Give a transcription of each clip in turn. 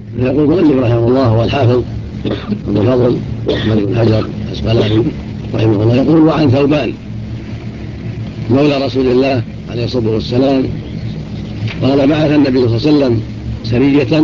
يقول المؤلف رحمه الله هو الحافظ ابو الفضل احمد بن حجر العسقلاني رحمه الله يقول: وعن ثوبان مولى رسول الله عليه الصلاه والسلام قال: بعث النبي صلى الله عليه وسلم سريه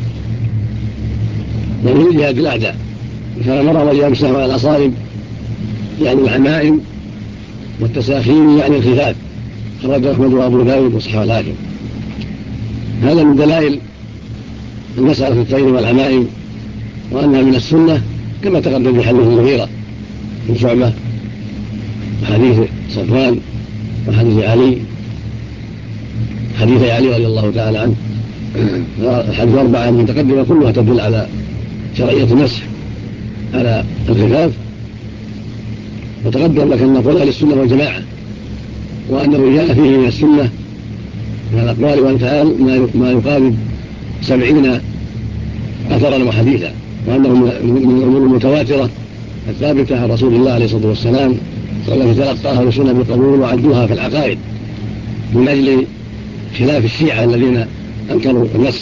من جهاد الاعداء، فامرهم ان يمسحوا على الاصائب يعني العمائم، والتساخين يعني الخفاف. خرجه احمد وابو داود وصححه الحاكم. هذا من دلائل المسألة في الطير والعمائم، وأنها من السنة كما تقدم في حديث المغيرة بن شعبة وحديث صفوان وحديث علي، حديث علي رضي الله تعالى عنه. الحديث 4 المتقدمة كلها تدل على شرعية المسح على الخفاف. وتقدم لك أن نقول أهل السنة والجماعة، وأن الرجال فيه من السنة من الأقوال والأفعال ما يقارب 70 أثرا وحديثا، وأنه من الأمور المتواترة الثابتة عن رسول الله عليه الصلاة والسلام، والتي تلقاها السنة بالقبول وعدوها في العقائد، من أجل خلاف الشيعة الذين أنكروا المسح.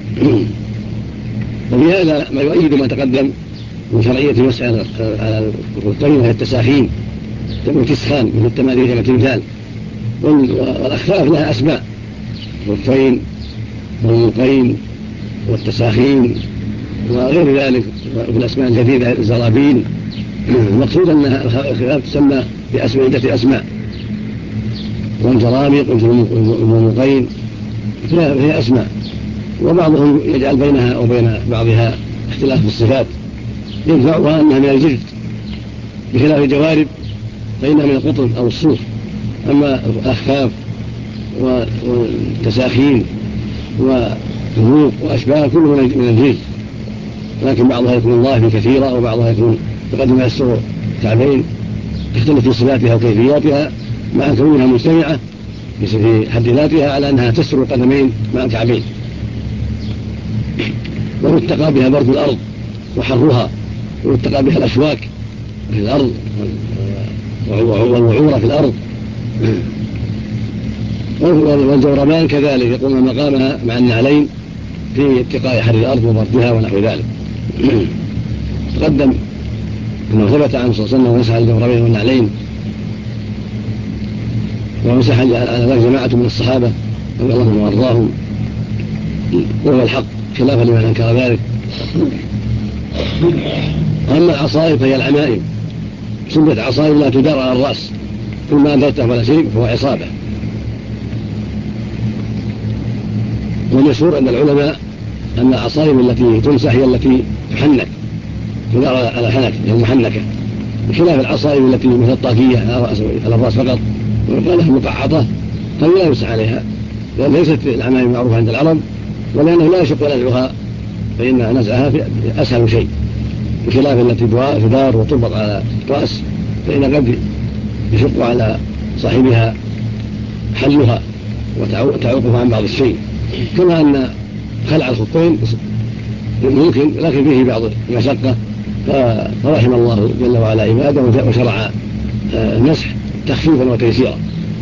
وفي هذا ما يؤيد ما تقدم من شرعية المسح على الخفين وهي التساخين، تكون تسخان من التماثيل والتمثال. والأخفاف لها أسماء: الخفين والمنقين والتساخين وغير ذلك في الأسماء الجديدة، الزرابين. المقصود أن الخفاف تسمى بأسماء عدة أسماء، والجرابيق والمنقين فيها أسماء، وبعضهم يجعل بينها وبين بعضها اختلاف في الصفات، ينفعها أنها من الجلد بخلاف الجوارب فإنها من القطن أو الصوف. أما الأخفاف والتساخين والنوق وأشباه كله من الجلد، لكن بعضها يكون ضعف كثيرة وبعضها يكون تقدم السر كعبين، تختلف في صفاتها وكيفياتها مع كونها مجتمعة في حد ذاتها على أنها تستر القدمين مع الكعبين. ويتقى بها برد الأرض وحرها، ويتقى بها الأشواك في الأرض والوعورة في الأرض. والجوربان كذلك يقوم مقامها مع النعلين في اتقاء حر الأرض وبردها ونحو ذلك. تقدم أنه ثبت عنه صلى الله عليه وسلم مسح الجوربين والنعلين، ومسح على ذلك جماعة من الصحابة رضي الله عنهم وارضاهم، وهو الحق خلافا لمن انكر ذلك. اما العصائب فهي العمائم، سميت عصائب لا تدار على الراس، كل ما انزلته ولا شيء فهو عصابه. والمشهور عند العلماء ان العصائب التي تمسح هي التي تحنك، تدار على الحنك، هي المحنكه، بخلاف العصائب التي مثل الطاقيه على الراس فقط ويقال لها مقعطه هذه لا يمسح عليها، لأن ليست العمائم معروفة عند العرب، ولأنه لا يشق نزعها، فإن نزعها أسهل شيء، بخلاف التي تدار وتربط على الرأس، فإن قد يشق على صاحبها حلها وتعوقها عن بعض الشيء. كما أن خلع الخفين ممكن، لكن فيه بعض المشقة، فرحم الله جل وعلا عباده وشرع المسح تخفيفا وتيسيرا.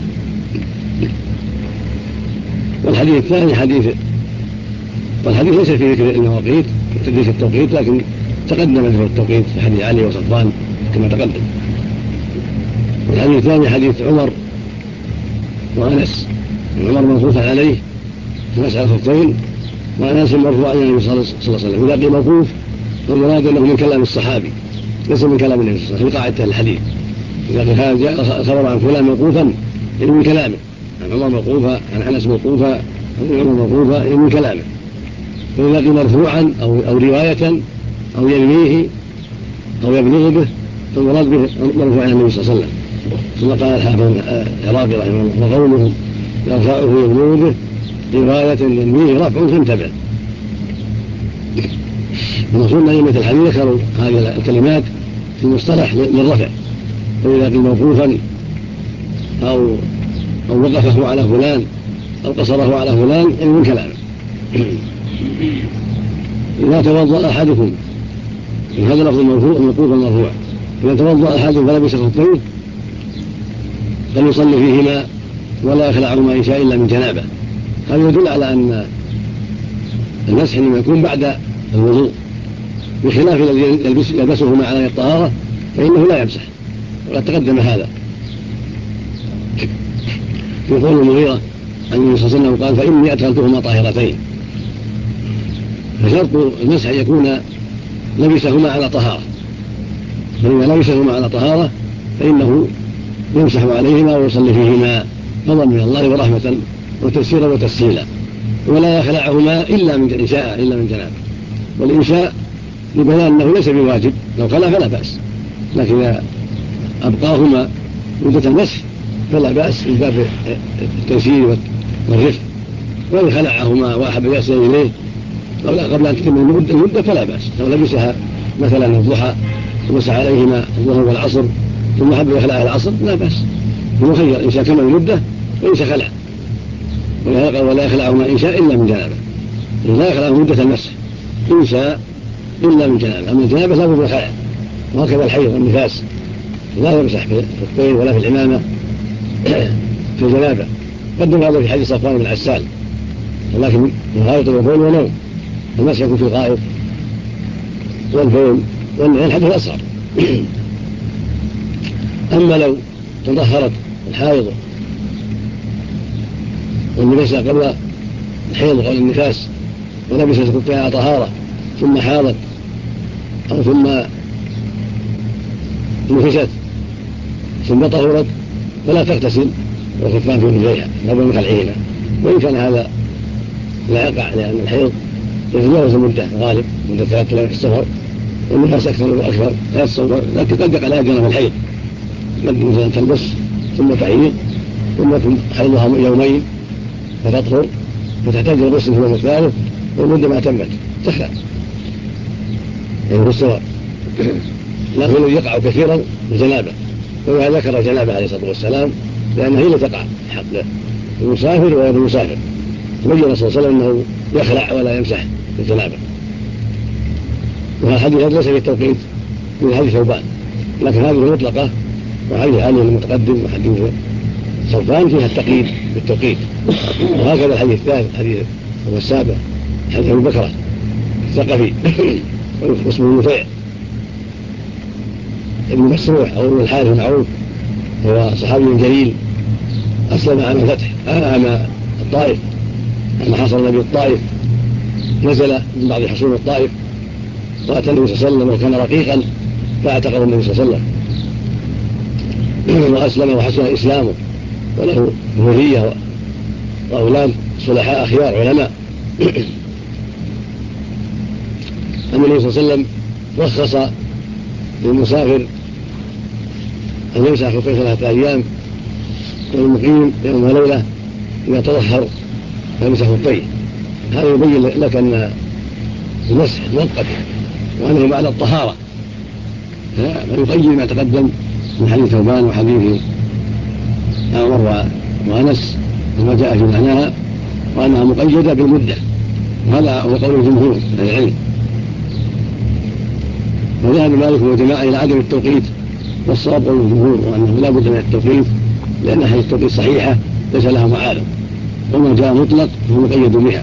والحديث الثاني والحديث ليس في ذكر المواقيت وتدريس التوقيت، لكن تقدم ذكر التوقيت في حديث علي وصفوان كما تقدم. والحديث الثاني حديث عمر وأنس، عمر موقوفا عليه في مسح الخفين، وأنس مرفوعا عن النبي صلى الله عليه وسلم. إذا قيل موقوف فالمراد أنه من كلام الصحابي ليس من كلام النبي صلى الله عليه وسلم، في قاعدة الحديث إذا جاء خبر عن فلان موقوفا إنه من كلامه، عن عمر موقوفا، عن أنس موقوفا، عن عمر موقوفا إنه من كلامه. وإذا قيل مرفوعا أو رواية أو يرويه أو يبلغ به فالمراد به مرفوع عن النبي صلى الله عليه وسلم. ثم قال الحافظ العراقي رحمه الله: وقوله يرفعه ويبلغ به رواية ينويه رفع فانتبه. ونصول أئمة الحديث ذكروا هذه الكلمات في المصطلح للرفع، وإذا قيل موقوفا أو وقفه على فلان أو قصره على فلان يعني من كلامه. إذا توضأ أحدكم، هذا لفظ الموقوف المرفوع، إذا توضأ أحدكم فلبس الخفين فليصلي فيهما ولا يخلعهما إن شاء إلا من جنابه. هذا يدل على أن المسح إنما يكون بعد الوضوء، بخلاف الذي يلبسه مع على الطهارة فإنه لا يمسح، وقد تقدم هذا. يقول المغيرة عن النبي صلى الله عليه وسلم قال: فإني أدخلتهما طاهرتين. فشرط المسح أن يكون لبسهما على طهارة، فإذا لبسهما على طهارة فإنه يمسح عليهما ويصلي فيهما فضلا من الله ورحمة وتيسيرا وتسهيلا، ولا يخلعهما إلا من إنشاء إلا من جنابه. والإنشاء لبيان أنه ليس بواجب، لو خلع فلا بأس، لكن إذا أبقاهما مدة المسح فلا بأس من باب التيسير والرفق. وإن خلعهما وأحب يصل إليه قبل أن تتم المدة فلا بأس. لو لبسها مثلا الضحى ومسح عليهما الظهر والعصر ثم حب يخلعها العصر لا بأس، ومخير إن شاء كمل المدة وإن شاء خلع، ولا يخلعهما إن شاء إلا من جنابه، لا يخلعه مدة المسح إن شاء إلا من جنابه. أما الجنابة لا بد من خلع، وهكذا الحيض والنفاس لا يمسح في الطين ولا في العمامة في الجنابة. قدم هذا في حديث صفوان بن عسال، ولكن الغائط والبول ونوم، المسح يكون في الغائط والبول والحدث الأصغر. أما لو تطهرت الحائض والنفاس قبل الحيض قبل النفاس ولبست خفها على طهارة ثم حاضت أو ثم نفست ثم طهرت فلا تغتسل وخفان في رجليها قبل من خلعهما، وإن كان هذا لا يقع لأن الحيض يتجاوز المدة غالب مدة 3 أيام في السفر، والنفاس أكثر وأكثر لا يتصور، لكن قد يقع لها جنب الحيض، قد مثلا تلبس ثم تعيد ثم يكون حيضها يومين فتطهر فتحتاج الغسل في اليوم الثالث والمدة ما تمت تخلع يعني في السفر. لكن يقع كثيرا الجنابة، وهذا ذكر الجنابة عليه الصلاة والسلام لأنها هي اللي تقع حق المسافر وغير المسافر. بين صلى الله عليه وسلم أنه يخلع ولا يمسح الجنابة. وهذا الحديث ليس في التوقيت من حديث ثوبان، لكن هذه المطلقة وحديث علي المتقدم وحديث صفوان فيها التقييد بالتوقيت. وهكذا الحديث الثالث حديث هو السابع حديث أبي بكرة الثقفي واسمه المطيع ابن مسروح أو الحارث بن عوف، هو صحابي جليل أسلم عام الفتح عام الطائف لما حصل النبي الطائف، نزل من بعض حصول الطائف وأتى النبي صلى الله عليه وسلم وكان رقيقا فاعتقد النبي صلى الله عليه وسلم وأسلم وحسن إسلامه وله ذرية وأولاد صلحاء أخيار علماء. أما النبي صلى الله عليه وسلم رخص للمسافر أن يمسح خفيه 3 أيام، والمقيم يوم وليلة إذا تطهر فيمسح خفيه. هذا يبين لك أن المسح مؤقت وأنه بعد الطهارة، فيقيد ما تقدم من حديث ثوبان وحديث عمر وأنس وما جاء في معناها وأنها مقيدة بالمدة، وهذا هو قول الجمهور من العلم. وذهب مالك وجماعة إلى عدم التوقيت، والصواب قول الجمهور وأنه لا بد من التوقيت لأن حديث التوقيت صحيحة ليس لها معارض، وما جاء مطلق فهو مقيد بها.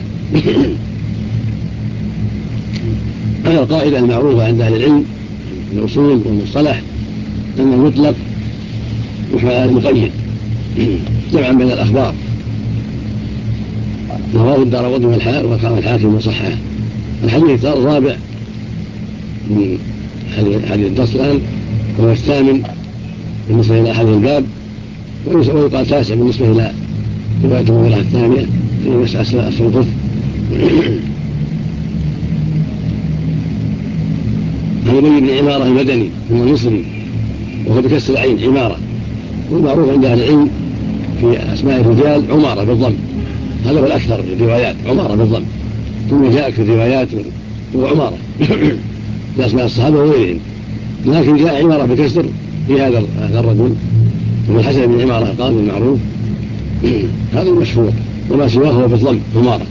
هذه القاعدة المعروفة عند أهل العلم في الأصول والمصطلح أن المطلق يحمل على المقيد جمعا بين الأخبار. رواه الدارقطني وقال الحاكم وصححه. الحديث الرابع من حديث الدرس الآن هو الثامن بالنسبة إلى أحد الباب، ويقال 9 بالنسبة إلى رواية المغيرة الثانية في مسألة أسفل الخف. هذا يبين العمارة المدني من المصري وهو بكسر العين عمارة، والمعروف عند أهل العلم في أسماء الرجال عمارة بالضم، هذا هو الأكثر في الروايات عمارة بالضم، ثم جاءك في الروايات هو عمارة في أسماء الصحابة وغيرهم، لكن جاء عمارة بكسر في هذا الرجل ابن الحسن بن عمارة قال المعروف هذا المشهور، وما سواه هو بالضم عمارة.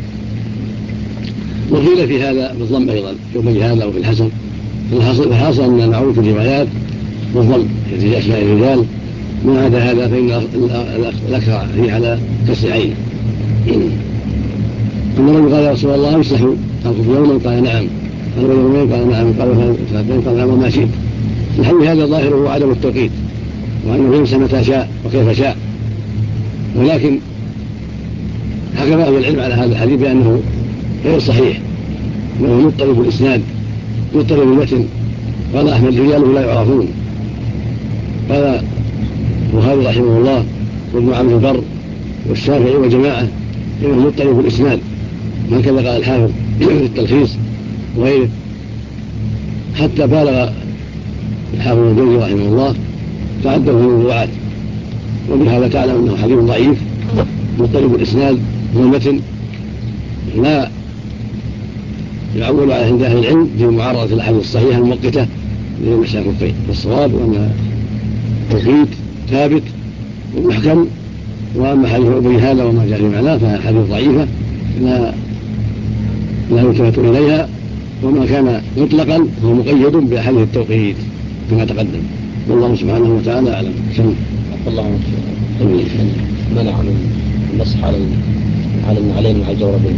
وقيل في هذا بالضم أيضا في هذا وفي الحسن. الحاصل أن المعروف في الروايات بالضم في أسماء الرجال، ما عدا هذا فإن الأكثر هي على كسر عين. أن الرجل قال يا رسول الله يصلح أركب يوما؟ قال نعم. قال يومين؟ قال نعم. قال ثلاثين؟ قال نعم. وما شئت. الحديث هذا ظاهره عدم التوقيت، وأنه يمسح متى شاء وكيف شاء، ولكن حكم أهل العلم على هذا الحديث بأنه غير صحيح، وأنه مضطرب الإسناد مضطرب المتن. قال أحمد رجاله لا يعرفون. قال البخاري رحمه الله وابن عبد البر والشافعي وجماعة إنه مضطرب الإسناد، هكذا قال الحافظ في التلخيص وغيره، حتى بالغ الحافظ الجوزي رحمه الله فعده من الرواة، وبهذا تعلم أنه حديث ضعيف مضطرب الإسناد والمتن، لا يعول على عند أهل العلم في معارضة الأحاديث الصحيحة المؤقتة لمسح الخفين. والصواب أن التوقيت ثابت ومحكم، وأما حديث أبي هذا وما جاء في معناه فحديث ضعيفة لا يلتفت إليها، وما كان مطلقا هو مقيد بأحاديث التوقيت كما تقدم. والله سبحانه وتعالى أعلم. الله منع من المسح على النعلين مع الجوربين.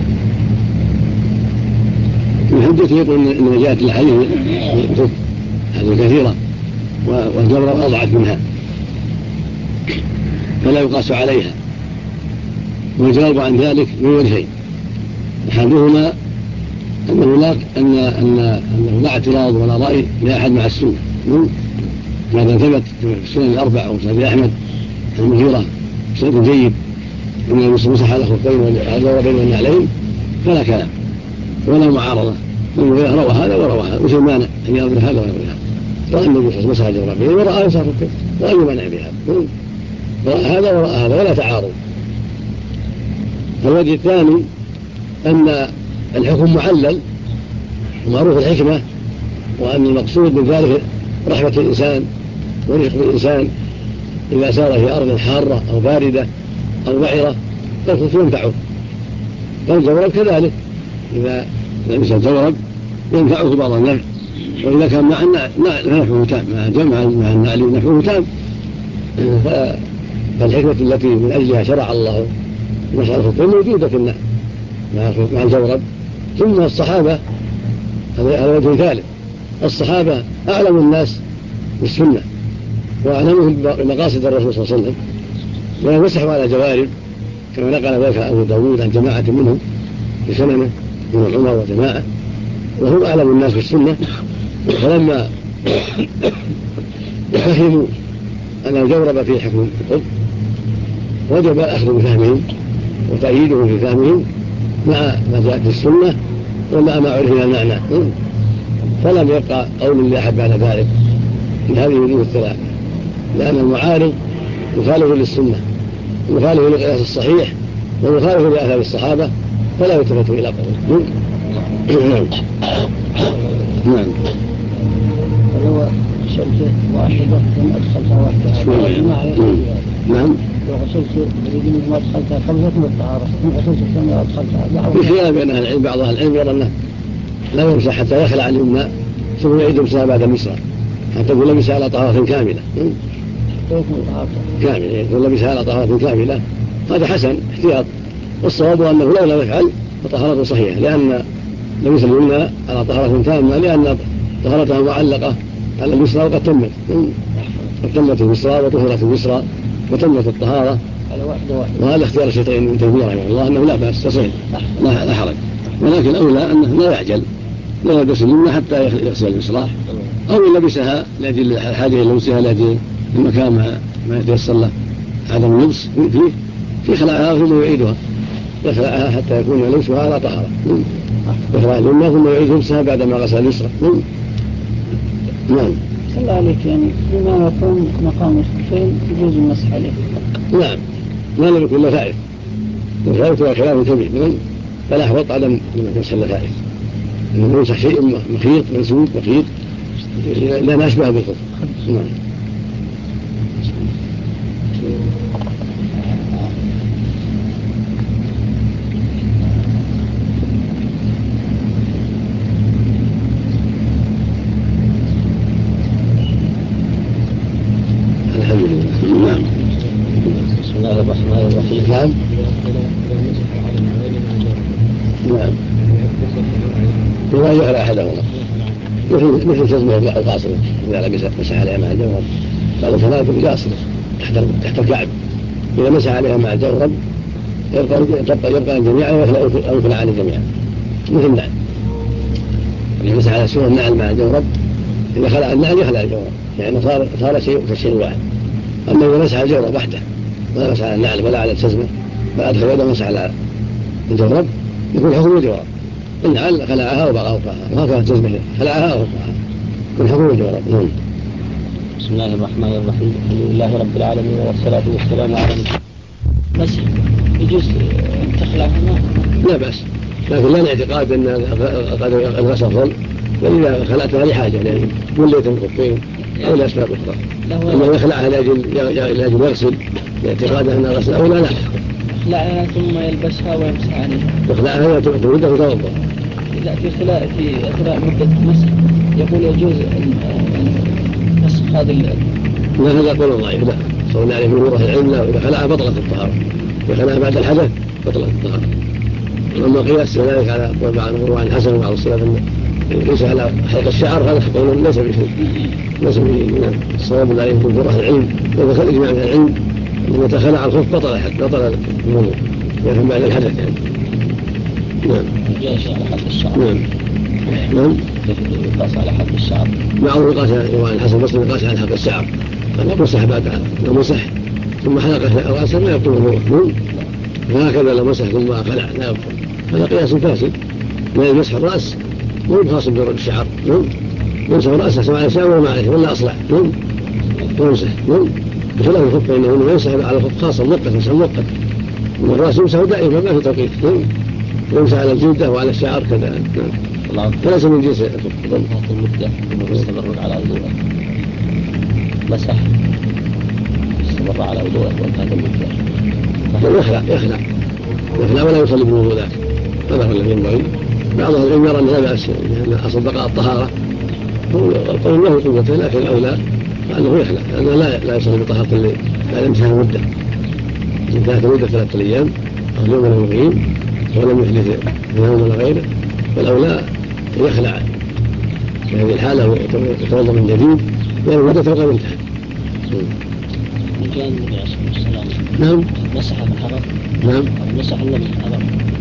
من حجته يقول إن جاءت الحديث كثيرة والجورب أضعف منها فلا يقاس عليها، والجواب عن ذلك من وجهين: أحدهما أنه لا اعتراض ولا رأي لأحد مع السنة، ماذا ثبت في السنن الأربع أو سنن أحمد المغيرة سند جيد أن المسح على الخفين والجوربين والنعلين فلا كلام ولا معارضة. المغيرة روى هذا وروى هذا، وش المانع أن يأمر هذا ويأمر هذا؟ رأى النبي مسح الجوربين ورأى مسح الخفين، وأي مانع بهذا؟ رأى هذا ورأى هذا ولا تعارض. الوجه الثاني أن الحكم معلل ومعروف الحكمة، وأن المقصود من ذلك رحمة الإنسان ورفق الإنسان إذا سار في أرض حارة أو باردة أو بعرة فالخف ينفعه، فالجورب كذلك إذا لبس الجورب ينفعه بعض النفع، وإذا كان مع نفعه تام مع النعل نفعه تام. فالحكمة التي من أجلها شرع الله مسح الخفين موجودة في النعل مع الجورب. ثم الصحابة هذا وجه ثالث: الصحابة أعلم الناس بالسنة وأعلمهم بمقاصد الرسول صلى الله عليه وسلم، ويمسحوا على جوارب كما نقل ذلك أبو داود عن جماعة منهم في سننه من عمر وجماعة، وهم أعلم الناس بالسنة. فلما فهموا أن الجورب فيه حكم الطب وجب الأخذ بفهمهم وتأييدهم في فهمهم مع ما جاءت في السنة ومع ما عرف من المعنى، فلم يبقى قول لأحد بعد ذلك في هذه الوجوه الثلاث، لأن المعارض مخالف للسنة ومخالف للقياس الصحيح ومخالف لآثار الصحابة فلا يلتفت إلى قول. نعم. هو شلت واحدة ثم أدخلتها واحدة. نعم. وغسلت اليدين ما أدخلتها قبل الطهارة ثم غسلت الثانية وأدخلتها. في خلاف بين أهل العلم، بعض أهل العلم يرى أنه لا يمسح حتى يخلع اليمنى ثم يعيد مسحها بعد اليسرى حتى يكون لبس على طهارة كاملة. يكون لبس على طهارة كاملة، هذا حسن احتياط. والصواب أنه لو لم يفعل فطهارته صحيحة، لأن لبس اليمنى على طهارة تامة، لأن طهارتها معلقة على اليسرى وقد تمت اليسرى وطهرت اليسرى وتمت الطهارة. وهذا اختيار الشيخين من تيمية رحمه الله أنه لا بأس تصير لا حرج، ولكن الأولى أنه لا يعجل، لا يلبس اليمنى حتى يغسل اليسرى، أو يلبسها لأجل حاجة لبسها لأجل المكان ما يتيسر له عدم اللبس في خلعها ثم يعيدها، يخلعها حتى يكون لبسها على طهارة، يخلع اليمنى ثم يعيد لبسها بعدما غسل اليسرى. نعم. الله عليك، يعني بما يكون مقام الخفين يجوز المسح عليه. نعم، ما لم يكن لفائف، وذلك خلاف كبير، فلا أحوط عدم مسح اللفائف، إنه يمسح شيء مخيط منسوب مخيط لا نشبه بالخف. نعم. بسم الله الرحمن الرحيم. نعم. ولا يخلع أحدهما مثل جزمة القاصر إذا مسح عليها مع الجورب بعض الفنادق قاصر تحت الكعب إذا مسح عليها مع الجورب يبقى الجميع أو يخلع عن الجميع مثل النعل إذا مسح على سوى النعل مع الجورب إذا خلع النعل يخلع الجورب يعني صار شيء واحد. أما إذا مسح الجورب وحده ما مسح على النعل ولا على الجزمة بعد خلوده مسح على الجورب يكون حكم الجورب النعل خلعها وبقى فوقها وهكذا الجزمة خلعها وفوقها يكون حكم الجورب. بسم الله الرحمن الرحيم الحمد لله رب العالمين والصلاة والسلام على مسح يجوز تخلعهما لا بأس لكن لا اعتقاد أن الغسل ظل بل إذا خلعتها لحاجة يعني وليت الخفين أو لأسباب أخرى إنه يخلعها لأجل يغسل لاعتقاد أن الغسل أو لا يخلعها ثم يلبسها ويمسح عليها يخلعها تريده وتوضأ إذا في أثناء مدة مسح يقول يجوز مسح هذه لا هذا قول ضعيف لا صلى عليه من العلم لا إذا خلعها بطلت الطهارة إذا خلعها بعد الحدث بطلت الطهارة. وأما قياس ذلك على قول عن حسن وعن الصلاة ليس على حلق الشعر هذا قول ليس بشيء الصواب لا يكون في رأس العلم ودخل إجماع من العلم أن متى خلع الخف بطل الوضوء يفهم بعد الحدث يعني. نعم يقاس على حلق الشعر نعم يقاس على حلق الشعر معه يقاس عن حسن البصري يقاس على حلق الشعر أنه مسح بعد لو مسح ثم حلق رأسه لا يبطل الوضوء وهكذا لو مسح ثم خلع لا يبطل هذا قياس فاسد لا يمسح الرأس مو خاص بالشعر يمسح رأسه سواء على شعر وما عليه ولا أصلع ويمسح بخلاف الخف فإنه يمسح على الخف خاصة مؤقت مسح مؤقت والرأس يمسح دائما ما في توقيت يمسح على الجلدة وعلى الشعر كذا فليس من جنس الخف المدة يستمر على وضوءه مسح يستمر على وضوءه وانتهت المدة يخلع ولا يصلي بالوضوء ذاك هذا هو الذي ينبغي. بعض العلم يرى أن لا بأس لأن أصل بقاء الطهارة القول له قوته لكن الأولى أنه يخلع لأنه لا يصلي بطهارة اللي لا يمسها مدة إن كانت مدة 3 أيام أو يوم له يقيم ولم يحدث يوم ولا غيره فالأولى يخلع في هذه الحالة يتوضأ من جديد لأن المدة تبقى منتهى. كان النبي عليه الصلاة والسلام نعم مسح بالحضر نعم مسح النبي بالحضر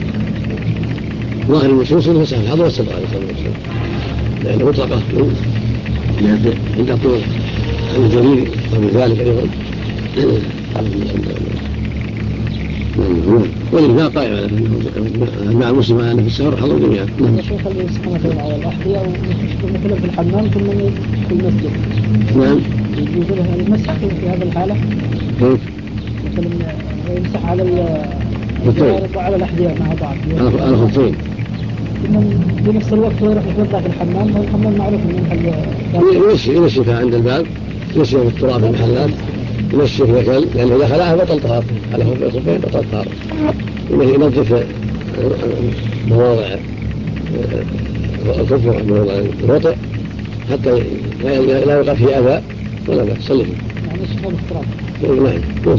ظاهر النصوص مسح الحضر والسبع عليه الصلاة والسلام لأنه مطلقة عند طول الجرير ومن ذلك أيضا والإنفاق قائم مع المسلم أن في السفر حضر جميعا. يا شيخ اللي يسحنا على الأحذية ومثلا في الحمام ثم في المسجد نعم يجوز له المسح في هذا الحالة كيف؟ مثلا يمسح على الجوارب وعلى الأحذية مع بعض على الخفين في نفس الوقت هو يروح يتوضأ في الحمام والحمام معروف من ينشف عند الباب ينشف في التراب في المحلات ينشف ذكل لأنه إذا خلعها بطل طهارته على الخفين بطل طهارته ينظف مواضع الكفر مواضع الوطئ حتى لا يقع فيه أذى ولا بأس صلي فيه يعني يشفى بالتراب نعم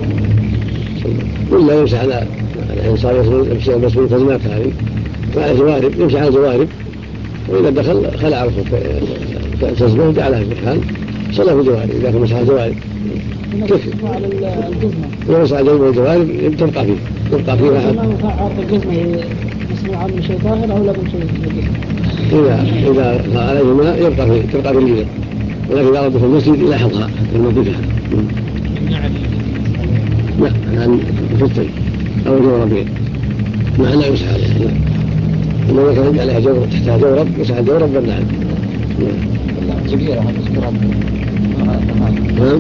ولا يمسح على الإنسان يمسح المسؤول كلمات هذه مع الجوارب يمسح على الجوارب وإذا دخل خلع تزبه وجعلها في الحال صلى في الجوارب إذا كان مسح على الجوارب كيف على الجزمة يمسح على الجوارب تبقى فيه راحة عارف الجزمة مسموعة من شيء طاهر أو لا من شيء إذا عليه ماء تبقى في الجزم ولكن إذا أراد في المسجد يلاحظها حتى ينظفها لا الآن يفتل أو جوربين مع لا يمسح عليها إنما كان عليها جورب تحتها جورب يمسح الجورب والنعم كبيرة هذا نعم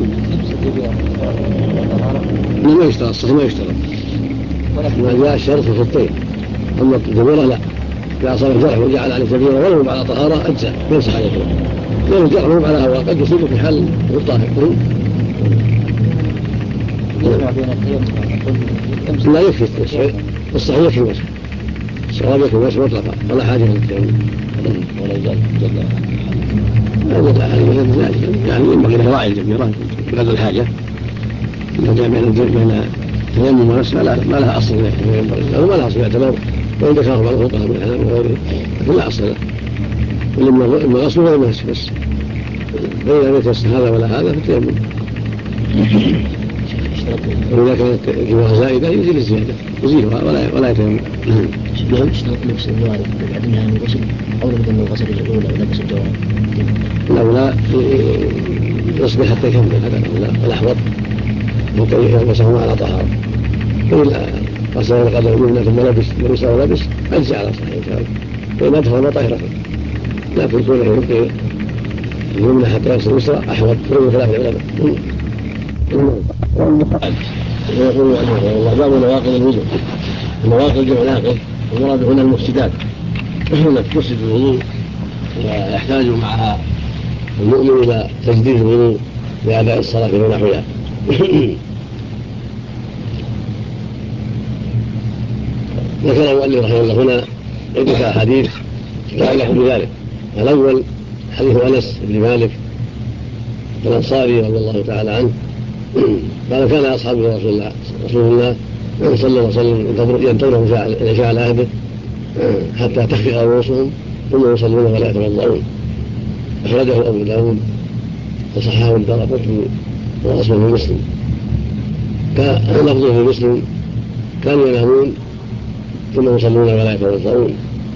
ما يشترط الصحيح ما يشترط ما جاء الشرط في الخطين أما الجبيرة لا إذا أصاب الجرح وجعل عليه كبيرة ولو على طهارة أجزاء يمسح عليه لأن الجرح مو على هواء قد يصيب في حال الطاهر لا يكفي الصحيح يكفي المسح الصواب يكفي المسح مطلقا ولا حاجة للتيمم ولا يزال جل هذا يعني ينبغي له راعي الجبيرة بقدر الحاجة إذا جاء بين التيمم والمسح ما لها أصل ما لها أصل يعتبر وإن ذكره بعض الفقهاء من الحنابلة وغيره لكن لا أصل له، ولما الغسل ولا المسح بس، فإذا لم يتيسر هذا ولا هذا فالتيمم. وإذا كانت جوارها زائدة يزيل الزيادة، يزيلها ولا يتيمم. نعم. اشترط لبس الجوارب بعد انها من الغسل أو لابد من الغسل الأولى ولبس الجوارب؟ لا يصبح حتى يكمل هذا الأحوط ممكن يلبسهما على طهارة. فإن غسل القدم اليمنى ثم لبس ولبس أجزع على صحيح إن شاء الله، فإن أدخل طاهرة، لكن كونه يبقي اليمنى حتى يغسل اليسرى أحوط من خلاف العلماء. ويقول رحمه الله باب نواقض الوضوء. النواقض جمع ناقض، المراد هنا المفسدات التي تفسد الوضوء ويحتاج معها المؤمن إلى تجديد الوضوء لأداء الصلاة ونحوها. ذكر المؤلف رحمه الله هنا عدة أحاديث تتعلق بذلك. الأول حديث أنس بن مالك الأنصاري رضي الله تعالى عنه قال كان أصحاب رسول الله صلى الله عليه وسلم ينتظرون العشاء على عهده حتى تخفق رؤوسهم ثم يصلون ولا يتوضؤون. أخرجه أبو داود وصححه الدارقطني وأصله في مسلم. لفظه في مسلم كانوا ينامون ثم يصلون ولا يتوضؤون،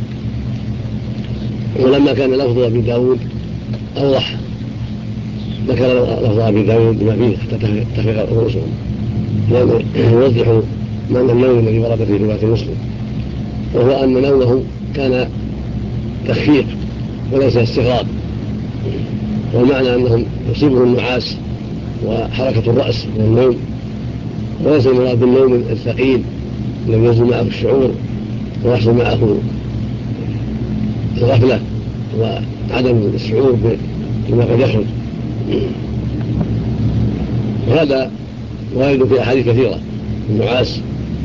ولما كان لفظ أبي داود أوضح ذكر لفظ أبي داود بما فيه حتى تخفق رؤوسهم، لأنه يوضح معنى النوم الذي ورد في رواية مسلم، وهو أن نومه كان تخفيق وليس استغراق، والمعنى أنهم يصيبهم النعاس وحركة الرأس من النوم، وليس المراد بالنوم الثقيل الذي ينزل معه الشعور ويحصل معه الغفلة وعدم الشعور بما قد يخرج. وهذا وارد في أحاديث كثيرة. النعاس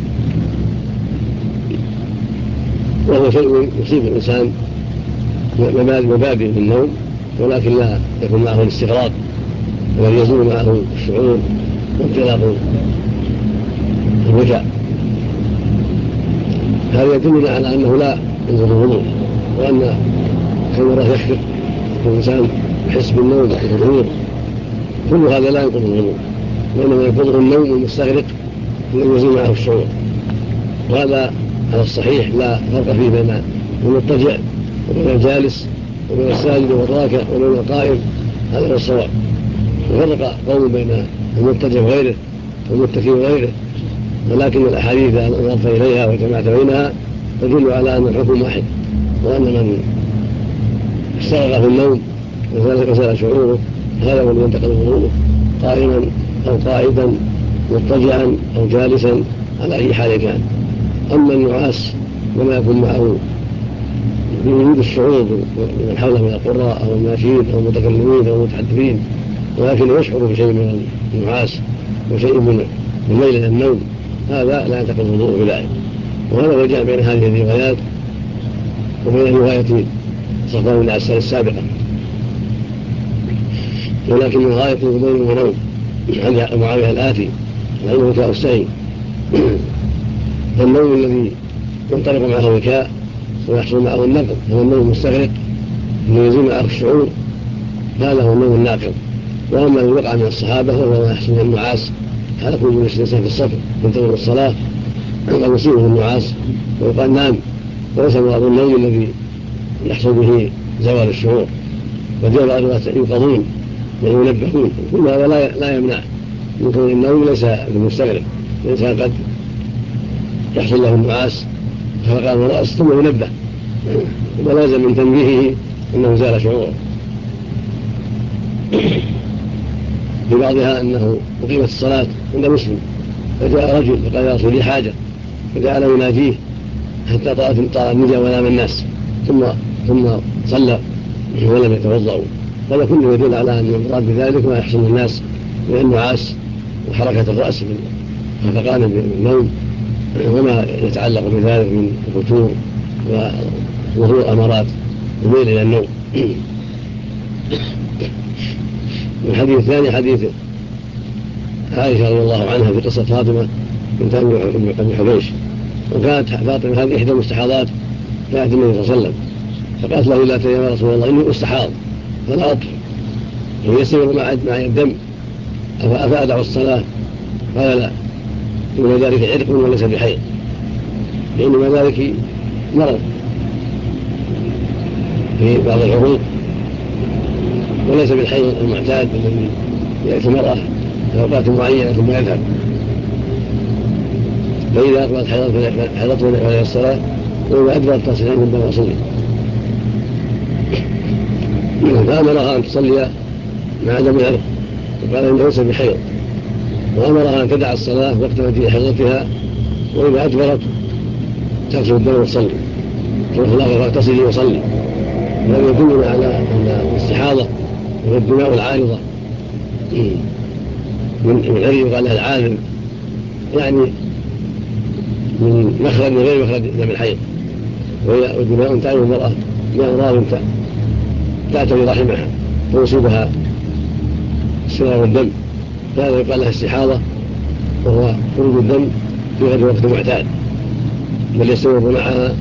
وهو شيء يصيب الإنسان مبادئ من النوم، ولكن لا يكون معه الاستغراق الذي يزول معه الشعور وانطلاق الوجع. هذا يدلنا على أنه لا ينزل الوضوء، وأن كالمرة يخفق الإنسان يحس بالنوم والغرور، كل هذا لا ينقض الوضوء، وإنما ينقضه النوم المستغرق الذي يزول معه الشعور. وهذا على الصحيح لا فرق فيه بين المضطجع وبين الجالس وبين الساجد والراكع وبين القائم، هذا هو الصواب. وفرق قوم بين المضطجع وغيره والمتكئ وغيره، ولكن الأحاديث إذا نظرت إليها وجمعت بينها تدل على أن الحكم واحد، وأن من استغرق في النوم وزال شعوره هذا هو الذي ينتقل وضوءه قائما أو قاعدا مضطجعا أو جالسا على أي حال كان. أما النعاس وما يكون معه بوجود الشعور من حوله من القراء أو الماشيين أو المتكلمين أو المتحدثين، ولكن يشعر بشيء من النعاس وشيء من الميل إلى النوم، هذا لا ينتقل الوضوء بذلك. وهذا هو الجمع بين هذه الروايات وبين رواية صفوان بن عسال السابقة. ولكن من غاية الغموم ونوم عن معاوية الآتي لأنه وكاء السعي، فالنوم الذي ينطلق معه الوكاء ويحصل معه النقل هو النوم المستغرق الذي يزول معه الشعور، هذا هو النوم الناقض. وأما الذي وقع من الصحابة وهو يحصل النعاس على كل الإنسان في الصف ينتظر الصلاة قد يصيبه النعاس ويقال نام، وليس مراد النوم الذي يحصل به زوال الشعور. وجاء بعض يوقظون وينبهون، كل هذا لا يمنع من كون النوم ليس بالمستغرق. الإنسان قد يحصل له النعاس فقام الرأس ثم ينبه، ولازم من تنبيهه أنه زال شعوره. في بعضها أنه أقيمت الصلاة عند مسلم فجاء رجل فقال يا رسول لي حاجة، فجعل يناجيه حتى طال الندى ونام الناس ثم صلى ولم يتوضأوا. هذا كله يدل على أن المراد بذلك ما يحصل الناس من النعاس وحركة الرأس خفقان بالنوم وما يتعلق بذلك من الفتور وظهور أمارات الميل إلى النوم. الحديث الثاني حديث عائشة رضي الله عنها في قصة فاطمة بنت أبي حبيش وكانت فاطمة هذه إحدى المستحاضات فأتت النبي صلى الله عليه وسلم فقالت له لا يا رسول الله إني أستحاض فلا أطهر ويسير معي الدم أفأدع الصلاة؟ قال لا، إن ذلك عرق وليس بحيض، لأن ذلك مرض في بعض العروق وليس بالحيض المعتاد الذي يأتي المرأة في أوقات معينة ثم يذهب. فإذا أقبلت حيضته فعليها الصلاة، وإذا أدبرت تصل عنه الدم وصلي. فأمرها أن تصلي مع دم العرق وقال إنه ليس بحيض، وأمرها أن تدع الصلاة وقت مجيء حيضتها، وإذا أدبرت تغسل الدم وتصلي، تروح الله فاغتسلي وصلي. وهذا يدلنا على أن الاستحاضة وهي الدماء العارضة من عرق يقال لها العاذب، يعني من مخرج غير مخرج دم الحيض، وهي دماء تعرض المرأة بأمراض تعتري رحمها ويصيبها استمرار الدم، فهذا يقال لها استحاضة، وهو خروج الدم في غير وقت معتاد بل يستمر معها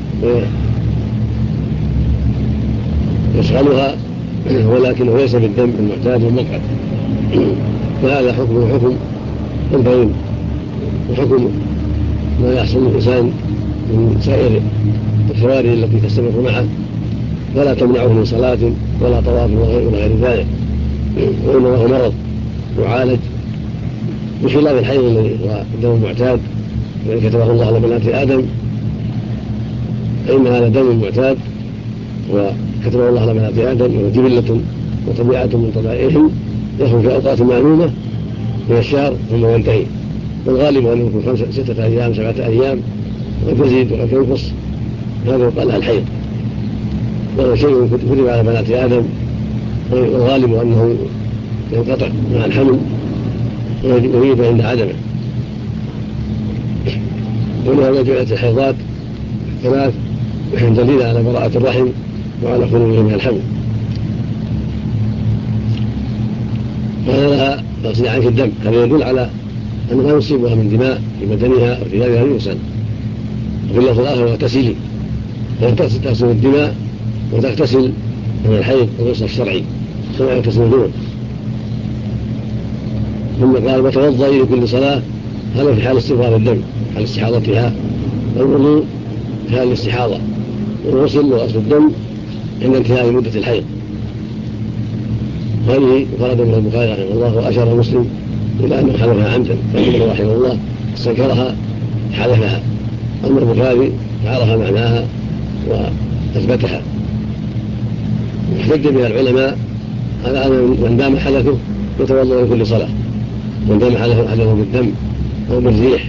ويشغلها، ولكنه ليس بالدم المعتاد والمقعد. فهذا حكم البين وحكم ما يحصل للإنسان من سائر الفوارق التي تستمر معه، فلا تمنعه من صلاة ولا طواف ولا غير ذلك، وإنما هو مرض يعالج بخلاف الحيض الذي هو الدم المعتاد الذي كتبه الله لبنات آدم، فإن هذا دم معتاد وكتبه الله لبنات آدم، وهو جبلة وطبيعة من طبائعهم، يخرج في أوقات معلومة من الشهر ثم ينتهي، والغالب أن يكون 6 أيام 7 أيام، وقد يزيد وقد ينقص. هذا يقال لها الحيض، وهو شيء كتب على بنات آدم، والغالب أنه ينقطع مع الحمل ويريد عند عدمه. ولهذا جعلت الحيضات 3 دليل على براءة الرحم وعلى خروجه من الحمل. وهذا لها تغسل عنك الدم، هذا يدل على أن ما يصيبها من دماء في بدنها أو في ثيابها يغسل. وفي اللفظ الآخر واغتسلي، تغسل الدماء وتغتسل من الحيض الغسل الشرعي كما يغتسل الجنوب. ثم قال وتوضئي لكل صلاة، هذا في حال استغفار الدم، حال استحاضتها، والوضوء في حال الاستحاضة، والغسل وغسل الدم عند انتهاء مدة الحيض. هذه فرد من البخاري رحمه الله، وأشار مسلم إلى أنه حذفها عمدا، فإنه رحمه الله استنكرها حذفها، أما البخاري عرف معناها وأثبتها. واحتج بها العلماء على أن من دام حدثه يتوضأ لكل صلاة، من دام حدثه بالدم أو بالريح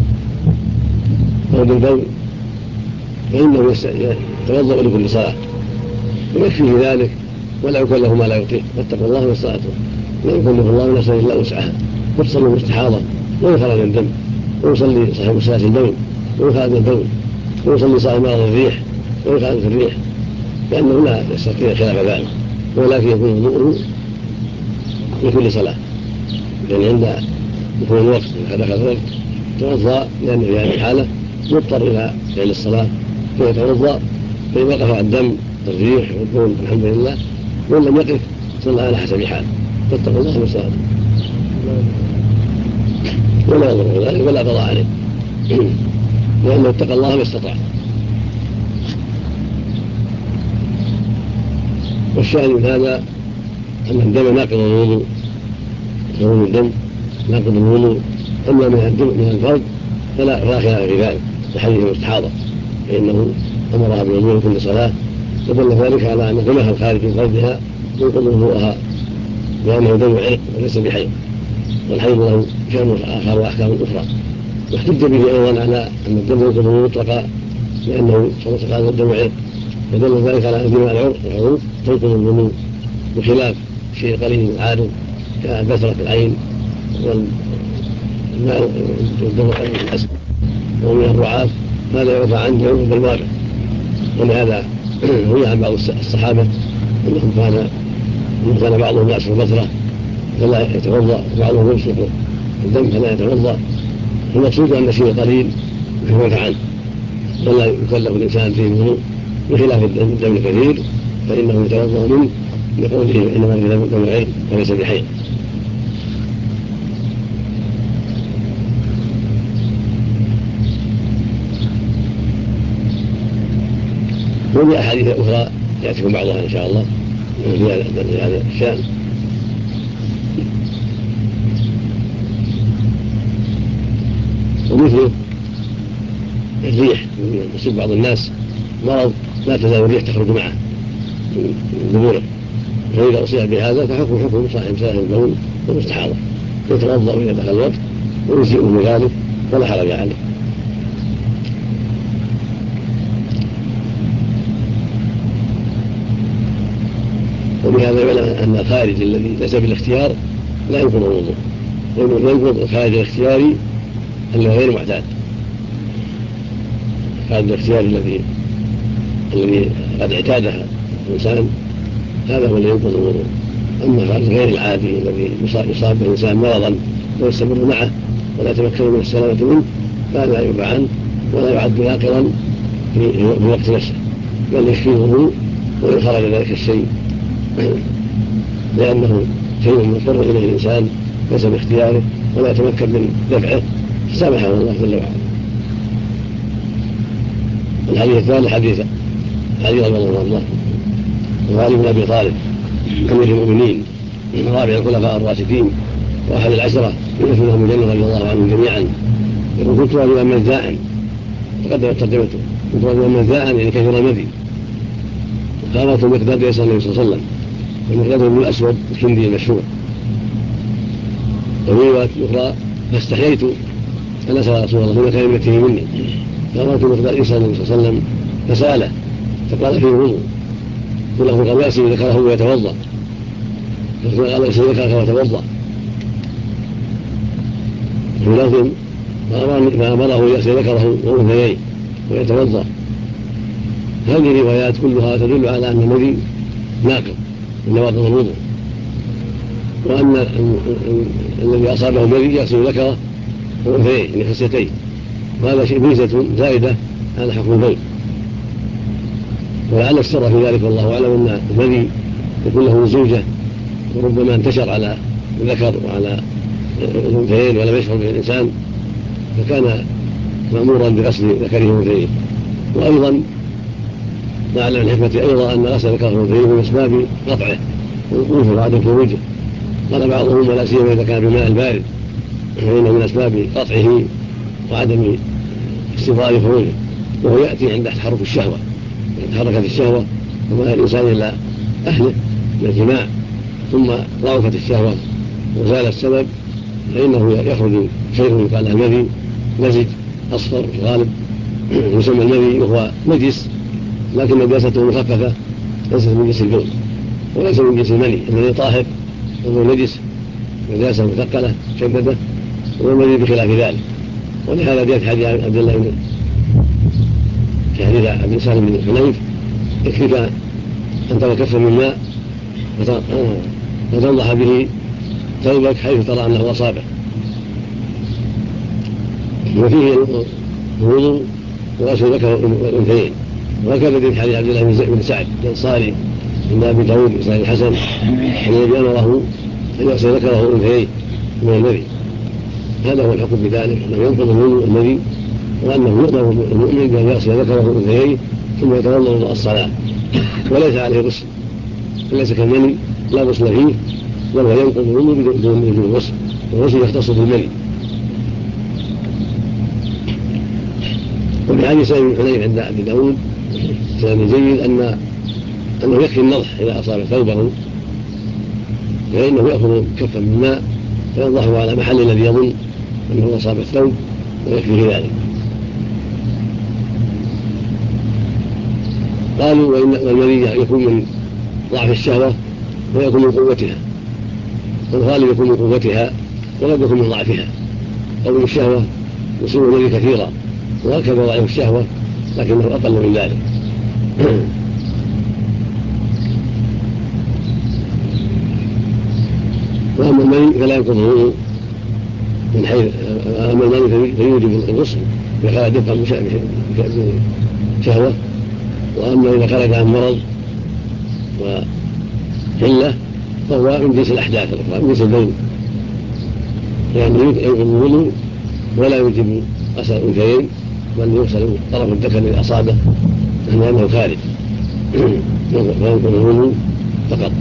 أو بالبول فإنه يتوضأ لكل صلاة، ويكفيه ذلك ولا يكون له ما لا يطيق، واتقوا الله ما استطعتم، لا يكلف الله نفسا إلا وسعها، فتصلي باستحاضة ويخرج الدم، ويصلي صاحب صلاة البول ويخرج البول، ويصلي صاحب مرض الريح ويخرج الريح، لأنه لا يستطيع خلاف ذلك، ولكن يكون وضوءه لكل صلاة، يعني عند دخول الوقت دخل الوقت توضأ، لأنه في هذه الحالة مضطر إلى فعل الصلاة فيتوضأ، فإن وقف الدم الريح والبول الحمد لله، وإن لم يقف صلى على حسب حال. فاتقوا الله ما استطعتم، ولا يضره ذلك ولا قضاء عليه، لأنه اتقى الله ما استطاع. والشاهد من هذا أن الدم ناقض الوضوء، خروج الدم ناقض الوضوء، أما من الفرد فلا خلاف في ذلك، لحديث الاستحاضة فإنه أمرها بالوضوء كل صلاة، ودل ذلك على أن دمها الخارج من فرجها ينقض وضوءها، لأنه دم عرق وليس بحيض، والحيض له شأن آخر وأحكام أخرى. واحتج به أيضا على أن الدم ينقض مطلقا، لأنه صلى الله عليه وسلم الدم عرق، ودل ذلك على أن دماء العروق تنقض الوضوء، بخلاف شيء قليل عارض كبثرة العين والماء والدم الأسد ومن الرعاف، هذا يعفى عنه عند الواقع. ولهذا روي عن بعض الصحابة أنهم كان بعضهم يعصر بثرة فلا يتوضأ، وبعضهم يمسك الدم فلا يتوضأ. المقصود أن شيء قليل يثبت عنه، ولا يكلف الإنسان فيه الوضوء بخلاف الدم الكثير فإنه يتوضأ منه لقوله إنما دم العين وليس بحيض. وفي أحاديث أخرى يأتيكم بعضها إن شاء الله في هذا الشأن. ومثله الريح، يصيب بعض الناس مرض لا تزال الريح تخرج معه من دبوره، فإذا أصيب بهذا فحكم صاحب سائل البول والمستحاضة، يتوضأ إذا دخل الوقت ويجزئه من ذلك ولا حرج عليه. وبهذا يعلم أن الخارج الذي ليس بالاختيار لا ينقض الوضوء، ينقض الخارج الاختياري الذي غير معتاد. الخارج الاختياري الذي قد اعتاده الإنسان هذا هو الذي ينقض الوضوء. أما الخارج غير العادي الذي يصاب به الإنسان مرضا ويستمر معه ولا يتمكن من السلامة منه فلا يعفى عنه ولا يعد ناقضا في وقت نفسه، بل يكفيه الوضوء وإن خرج ذلك الشيء لأنه شيء مضطر إليه الإنسان ليس باختياره ولا يتمكن من دفعه سامحه الله جل وعلا. الحديث الثاني حديث علي رضي الله عنه وعلي بن أبي طالب أمير المؤمنين من رابع الخلفاء الراشدين وأحد العشرة يدخل لهم الجنة رضي الله عنهم جميعا. يقول كنت رجلا مزاعا، تقدمت ترجمته، كنت رجلا مزاعا يعني كثير المذي، قامت المقداد يسأل النبي صلى الله عليه وسلم، المقداد بن الأسود الكندي المشهور. وفي رواية أخرى فاستحييت أن أسأل رسول الله فما كان يمكنه مني، قامت المقداد يسأل النبي صلى الله عليه وسلم فسأله فقال فيه الوضوء، وله قال يأسي ذكره ويتوضأ، فقال يأسي ذكره ويتوضأ في لفظ فأمره يأسي ذكره وأنثييه ويتوضأ. هذه الروايات كلها تدل على أن المذي ناقض من نواقض الوضوء، وأن الذي أصابه المذي يغسل ذكره وأنثيه يعني خصيتين، وهذا شيء ميزة زائدة على حكم البول. ولعل السر في ذلك والله أعلم أن المذي يكون له زوجة وربما انتشر على الذكر وعلى الأنثيين ولم يشعر به الإنسان فكان مأمورا بغسل ذكره وأنثيه. وأيضا نعلم الحكمة أيضا أن غسل ذكره وأنثيه من أسباب قطعه والوقوف وعدم خروجه. قال بعضهم ولا سيما إذا كان بماء البارد فإنه من أسباب قطعه وعدم استمرار خروجه، وهو يأتي عند تحرك الشهوة، تحركت الشهوة وما الإنسان إلى أهله من الجماع ثم ضعفت الشهوة وزال السبب فإنه يخرج شيء يقال له المذي، مزج أصفر غالب يسمى المذي، وهو نجس لكن نجاسته مخففة ليست من جنس البول وليس من جنس المني. المني طاهر وهو نجس نجاسة مثقلة شددة، والمذي بخلاف ذلك. ولهذا جاءت حديث عبد الله بن في حديث عبد السلام بن حنيف يكفيك أن ترى كفا من ماء وتنضح به ثوبك حيث ترى أنه أصابه. وفيه الوضوء وغسل ذكر الأنثيين، وهكذا في حديث عبد الله بن سعد الأنصاري عند أبي داود بن الحسن الذي أمره أن يغسل ذكره الأنثيين من المذي. هذا هو الحكم بذلك، أنه ينقض الوضوء المذي، وأنه يؤمر المؤمن بأن يغسل ذكره الأنثيين ثم يتوضأ وضوء الصلاة وليس عليه غسل، وليس كالمني لا غسل فيه، بل هو ينقض الوضوء بدون غسل، والغسل يختص بالمني. وفي حديث سعيد بن حنيف عند أبي داود سنة جيد أنه يكفي النضح إذا أصاب ثوبه، فإنه يأخذ كفا من ماء فينضحه على محل الذي يظن أنه أصاب الثوب ويكفيه ذلك. قالوا والمذي يكون من ضعف الشهوة ويكون من قوتها، والغالب يكون من قوتها وقد يكون من ضعفها. قوي الشهوة يصيب المذي كثيرا، وهكذا ضعيف الشهوة لكنه أقل من ذلك. وأما المني فلا ينقض الوضوء من حيث أما المني فيوجب الغسل إذا خرج دفعا بشهوة. وأما إذا خرج عن مرض وحلة فهو من جنس الأحداث الأخرى، من جنس البول، يعني ينقض الوضوء ولا يجب غسل الأنثيين، بل يغسل طرف الذكر الذي أصابه لأنه خارج وينقض الوضوء فقط.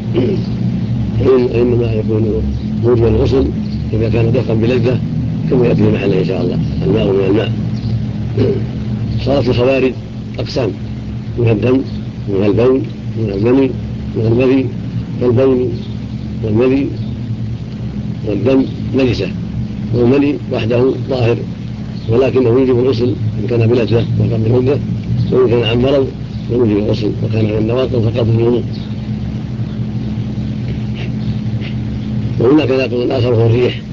إنما يكون موجب الغسل إذا كان دفقا بلذة كما يأتي في محله إن شاء الله، الماء من الماء. صارت الخوارج أقسام: من الدم، من البول، من المني، من المذي. والبول والمذي والدم نجسة، والمني وحده ظاهر ولكنه يجب الغسل إن كان بلذة وكان بمدة، وإن كان عن مرض يجب الغسل وكان عن النواقض فقط الوضوء. وهناك ناقض آخر هو الريح،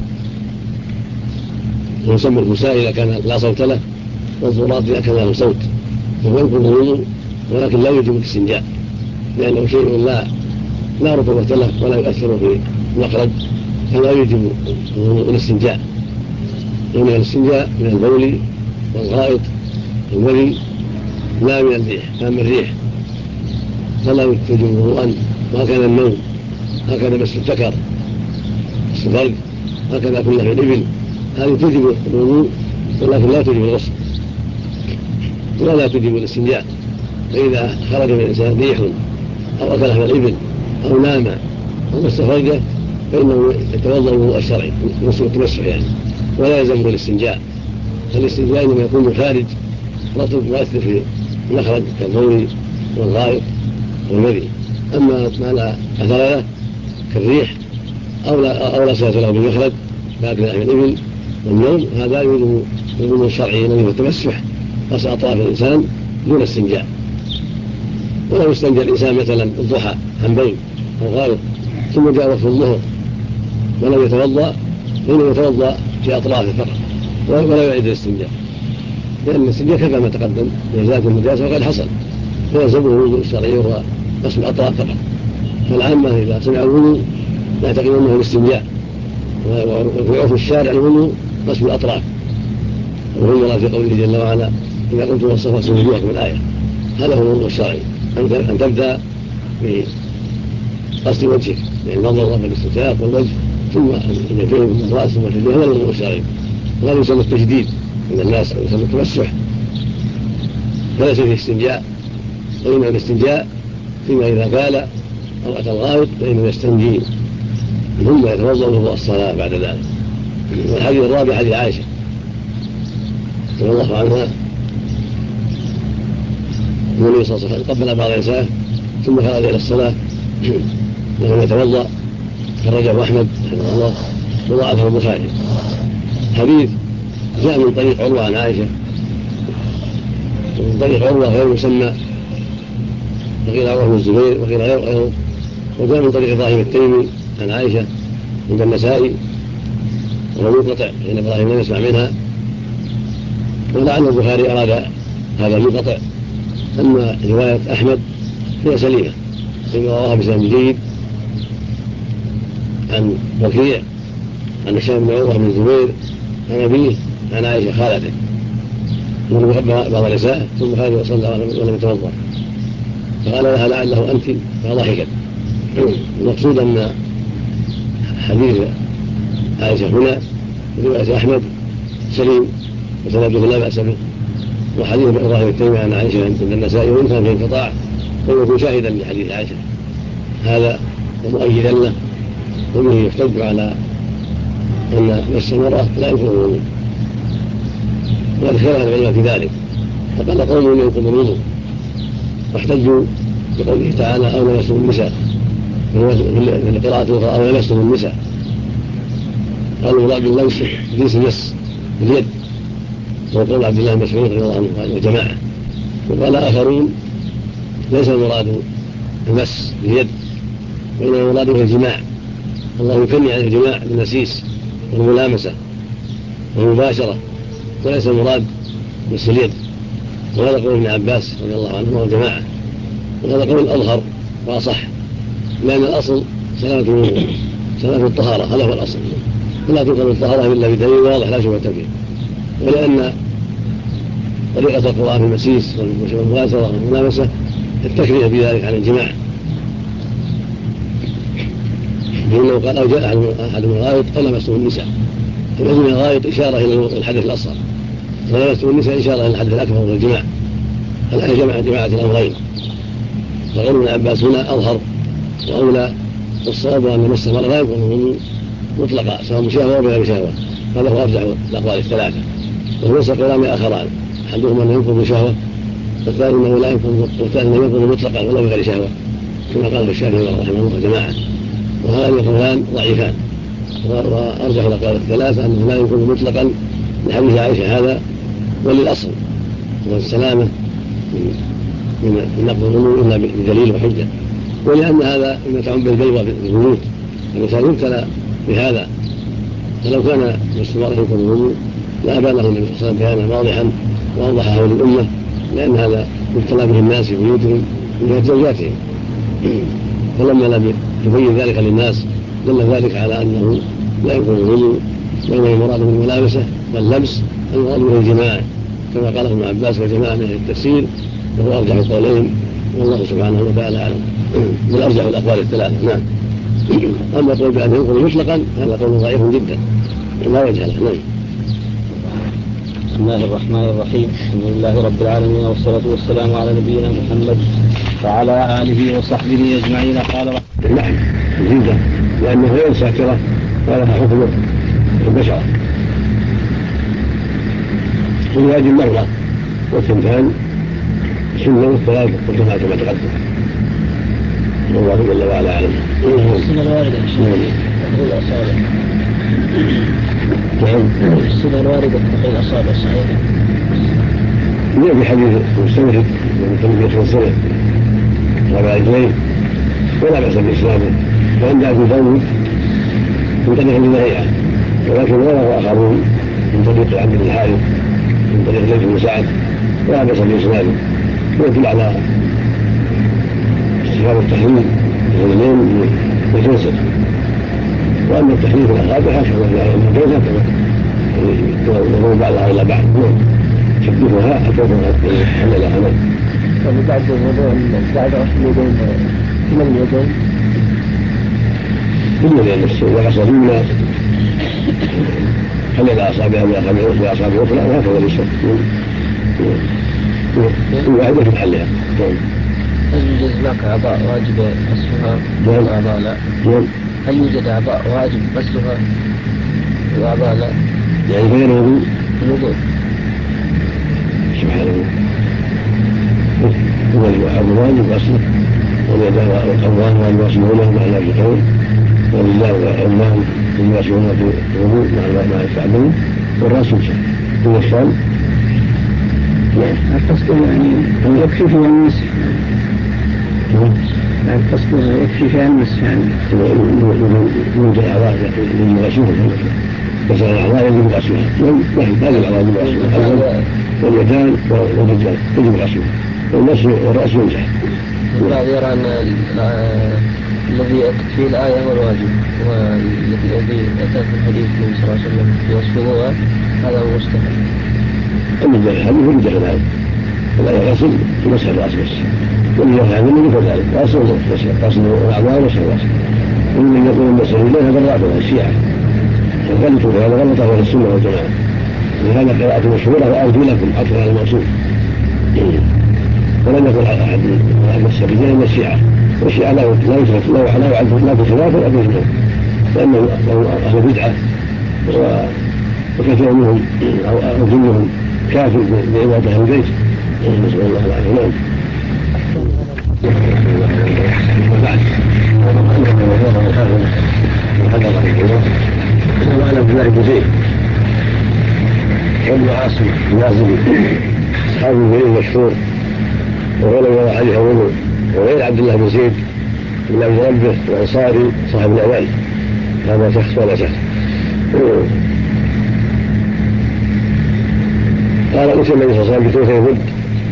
ويسمى البساء إذا كان لا صوت له، والزرات إذا كان له صوت، وهو ينقض الوضوء ولكن لا يجب الاستنجاء لأنه شيء لا رطوبة له ولا يؤثر في المخرج، فلا يجب الاستنجاء. إنما الاستنجاء من البول والغائط والمذي لا من الريح. فأما الريح فلا يجب وضوءا، وهكذا النوم، هكذا مس الذكر، مس الفرج، هكذا كل في الإبل، هذه تجب الوضوء ولكن لا تجب الغسل ولا تجب الاستنجاء. فإذا خرج من الإنسان ريح أو أكل من الإبل أو نام أو مس فرجه فإنه يتوضأ الوضوء الشرعي التمسح يعني، ولا يلزمه الاستنجاء. فالاستنجاء إنما يكون من خارج رطب مؤثر في المخرج كالبول والغائط والمذي. أما ما لا أثر له كالريح أو لا صلة له بالمخرج كأكل لحم الإبل والنوم، هذا يوجب الوضوء الشرعي الذي هو التمسح، غسل أطراف الإنسان دون استنجاء. ولو استنجى الإنسان مثلا الضحى عن بول أو غائط ثم جاء وقت الظهر ولم يتوضأ فإنه يتوضأ في أطرافه فقط ولا يعيد الاستنجاء، لأن الاستنجاء كما ما تقدم لإزالة النجاسة وقد حصل، فيلزمه الوضوء الشرعي وهو غسل الأطراف فقط. فالعامة إذا سمعوا الوضوء يعتقدون أنه الاستنجاء، ويعرف الشارع الوضوء غسل الأطراف، وهو مراد في قوله جل وعلا: إذا قمتم فاغسلوا وجوهكم الآية. هذا هو الوضوء الشرعي، أن تبدأ بغسل وجهك يعني النظر والاستنشاق والوجه ثم اليدين ثم الرأس ثم الرجلين، هذا الوضوء الشرعي. وهذا يسمى التجديد من الناس أو يسمى التمسح، فليس فيه استنجاء. وإنما الاستنجاء فيما إذا قال أو أتى الغائط فإنه يستنجي ثم يتوضأ وضوء الصلاة بعد ذلك. والحديث الرابع حديث عائشة رضي الله عنها النبي صلى الله عليه وسلم قبل بعض نسائه ثم خرج إلى الصلاة لم يتوضأ، خرجه أحمد رحمه الله وضعفه البخاري. حديث جاء من طريق عروة عن عائشة، ومن طريق عروة غير مسمى، وقيل عروة بن الزبير وقيل غيره، وجاء من طريق إبراهيم التيمي عن عائشة عند النسائي وهو منقطع لأن إبراهيم لم يسمع منها، ولعل البخاري أراد هذا المنقطع. أما رواية أحمد هي سليمة إنه رواها بسند جيد عن وكيع عن هشام بن عروة بن الزبير عن أبيه عن عائشة خالته ومن قبل بعض النساء ثم خرج وصلى ولم يتوضأ، فقال لها: لعله أنت، فضحكت. المقصود أن حديث عائشة هنا رواية أحمد سليم وسنده لا بأس به، وحديث إبراهيم التيمي عن عائشة عند النسائي وإن كان في انقطاع فيكون شاهدا لحديث عائشة هذا ومؤيدا له، ومن يحتج على أن مس المرأة لا ينقض الوضوء، وقد اختلف العلماء في ذلك، فقال قوم ينقض الوضوء واحتجوا بقوله تعالى: أو لمستم النساء، في القراءة الأخرى: أو لمستم النساء. قالوا المراد باللمس جنس المس باليد، وقول عبد الله بن مسعود رضي الله عنه وجماعة. وقال آخرون: ليس المراد المس باليد وإنما المراد الجماع، الله يكني عن الجماع بالنسيس والملامسة والمباشرة، وليس المراد مس اليد. وهذا قول ابن عباس رضي الله عنه وجماعة، وهذا قول الأظهر وأصح، لأن الأصل سلامة الطهارة، هذا هو الأصل، فلا تنقض الطهارة إلا بدليل واضح لا شبهة فيه. ولأن طريقة القراءة في المسيس والمغازرة والملامسة التكريه بذلك عن الجماع، لأنه قال أو جاء أحد من الغائط أو لمسته النساء، فالعلم من الغائط إشارة إلى الحدث الأصغر، ولمسته النساء إشارة إلى الحدث الأكبر وهو الجماع. فالآن جماعة الأمرين، فقول ابن عباس هنا أظهر وأولى، والصواب أن مس المرأة لا يكون مطلقا سواء بشهوة أو بغير شهوة، هذا هو أرجح الأقوال الثلاثة. وليس قولان آخران، أحدهما أنه ينقض بشهوة، والثاني أنه لا ينقض، والثاني أنه ينقض مطلقا ولا بغير شهوة، كما قال الشافعي رحمه الله وجماعة. وهذان القولان ضعيفان، وأرجح الأقوال الثلاثة أنه لا ينقض مطلقا لحديث عائشة هذا، وللأصل والسلامة من نقض الظنون إلا بدليل وحجة، ولأن هذا متع بالبلوى في البيوت، الإنسان يبتلى بهذا، فلو كان باستمرار ينقض الظنون لا أبان له النبي صلى الله عليه وسلم بيانا واضحا وأوضحه للأمة، لأن هذا يبتلى به الناس في بيوتهم من جهة زوجاتهم، فلما لم يبين ذلك للناس دل ذلك على أنه لا ينقض الظنون، وإنما المراد بالملامسة واللمس المراد به الجماع، كما قال ابن عباس وجماعة من التفسير، وهو أرجح القولين، والله سبحانه وتعالى أعلم، بل أرجح الأقوال الثلاثة. نعم. أما قول بأن ينقض مطلقا هذا قول ضعيف جدا لا وجه له. نعم. بسم الله الرحمن الرحيم، الحمد لله رب العالمين، والصلاة والسلام على نبينا محمد وعلى آله وصحبه أجمعين. قال نعم جيدة، لأنه غير ساكرة ولها حكم البشرة، ولهذه المرة والثنتان سنة والثلاث والجماعة كما تقدم، والله جل وعلا أعلم. السنة الواردة تقي الأصابع. نعم. السنة الواردة تقي الأصابع صحيح. جاء في حديث مستمر من تنبيه السنة ربع رجلين ولا بأس بإسلامه، وعند أبي داود من طريق النهيئة، ولكن رواه آخرون من طريق عبد الحارث من طريق ليث بن سعد ولا بأس بإسلامه، ويدل على استحباب التحريم في اليمين بالجنسة، وأما التحريم في الأصابع حسب الجنسة يضم بعضها إلى بعض شبكها حتى حل لها. بعد الوضوء بعد غسل اليدين من اليدين كل اليدين نفسه والعصبية حل أصابعها بأصابع أخرى وهكذا بالشرط واحدة في محلها. هل يوجد هناك أعضاء واجب غسلها وأعضاء لا؟ هل يوجد أعضاء واجب غسلها وأعضاء لا؟ يعني غير الوضوء سبحان الله هو الواجب غسله، واليدان والقدمان والمسؤولون مع الله القول، ولله العلمان المسؤولون في الوضوء مع ما يفعلون، والراس يمسح هو الصوم. القصد يعني يكفي فيها المسح، القصد يكفي فيها المسح يوجد أعضاء يجب غسلها، بس الأعضاء يجب غسلها، هذه الأعضاء يجب غسلها، واليدان والرجلان يجب غسلها، والرأس يمسح. البعض يرى أن الذي أتت فيه الآية هو الواجب، والذي أتى في الحديث من صلى الله عليه وسلم يوصفه هذا هو مستحب. أما الحديث هو يدخل هذا الآية غسل في مسح الرأس بس، واللي يفعل منه كذلك غسل الأعضاء ومسح الرأس، ومن يقول المسح إليه هذا الرافضة الشيعة، فغلطوا بهذا غلط أهل السنة والجماعة، لهذا قراءة مشهورة وأرجو لكم عطفا على الموصول، ولم يقل أحد من السبيلين إلا الشيعة، والشيعة لا يعد لا بخلاف ولا بجنون، لأنه أهل بدعة وكثير منهم أو جنهم كافر بعبادة أهل البيت، نسأل الله العافية. وبعد وأنا عبد الله بن زيد وابن عاصم النازلي أصحاب الجليل مشهور، وغلب عليه أوله، وغير عبد الله بن زيد بن عبد ربه الأنصاري صاحب الأوان، هذا شخص ولا شخص. قال أتي النبي صلى الله عليه وسلم بثلثي مد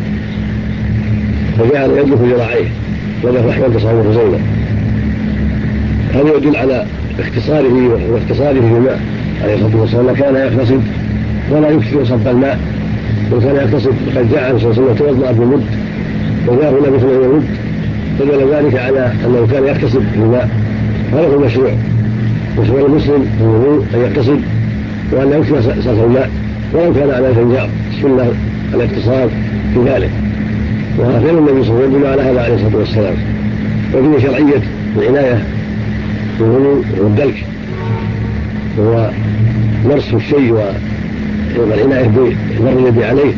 فجعل يدلك ذراعيه وله أحمد تصور زوجة، هذا يدل على اختصاره واختصاره في الماء عليه الصلاة والسلام، كان يغتسل ولا يكثر صب الماء وكان يغتسل قد جاء عن صلى الله عليه وسلم توضأ بمد وجاءه النبي صلى الله عليه وسلم فدل ذلك على أنه كان يغتسل بالماء. هذا هو المشروع المسلم الوضوء أن يغتسل وأن يكفي صرف الماء ولو كان على الفنجار. السنة الاقتصاد في ذلك، وفعل النبي صلى الله عليه وسلم على هذا عليه الصلاة والسلام. وفيه شرعية العناية بالوضوء والدلك، وهو مرس الشيء والعناية بمر اليد عليه،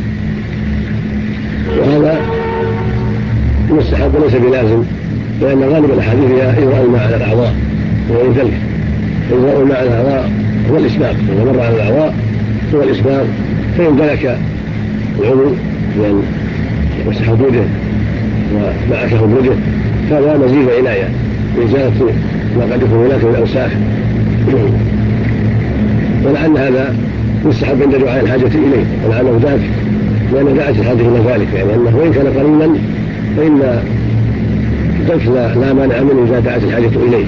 وهذا مستحب وليس بلازم، لأن غالب الأحاديث هي إجراء الماء على الأعضاء وغير ذلك. إجراء الماء على الأعضاء هو الإسباغ، إذا مر على الأعضاء هو الإسباغ، فإن دلك العضو بأن يمسح حدوده ومعكه بيده فهذا مزيد عناية بإزالة ما قد يكون هناك من الأوساخ، ولعل هذا مستحب عند دعاء الحاجة إليه، ولعله ذاك لأن دعت الحاجة إلى ذلك، يعني أنه وإن كان قليلا فإن الدلك لا مانع منه إذا دعت الحاجة إليه.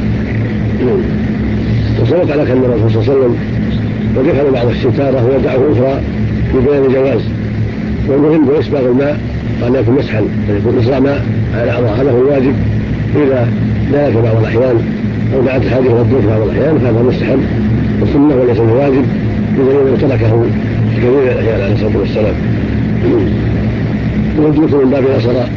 وسبق لك أن الرسول صلى الله عليه وسلم قد يفعل بعض الستارة ودعوه أخرى في بيان الجواز، والمهم هو إسباغ الماء وأن يكون مسحا فيكون إسراء ماء على الأعضاء، هذا هو الواجب. إذا ذلك بعض الأحيان أو دعت الحاجة إلى الدلك بعض الأحيان فهذا مستحب والسنة وليس الواجب، بدليل أنه تركه في كثير من الأحيان عليه الصلاة والسلام. يدلك من باب الأسراء،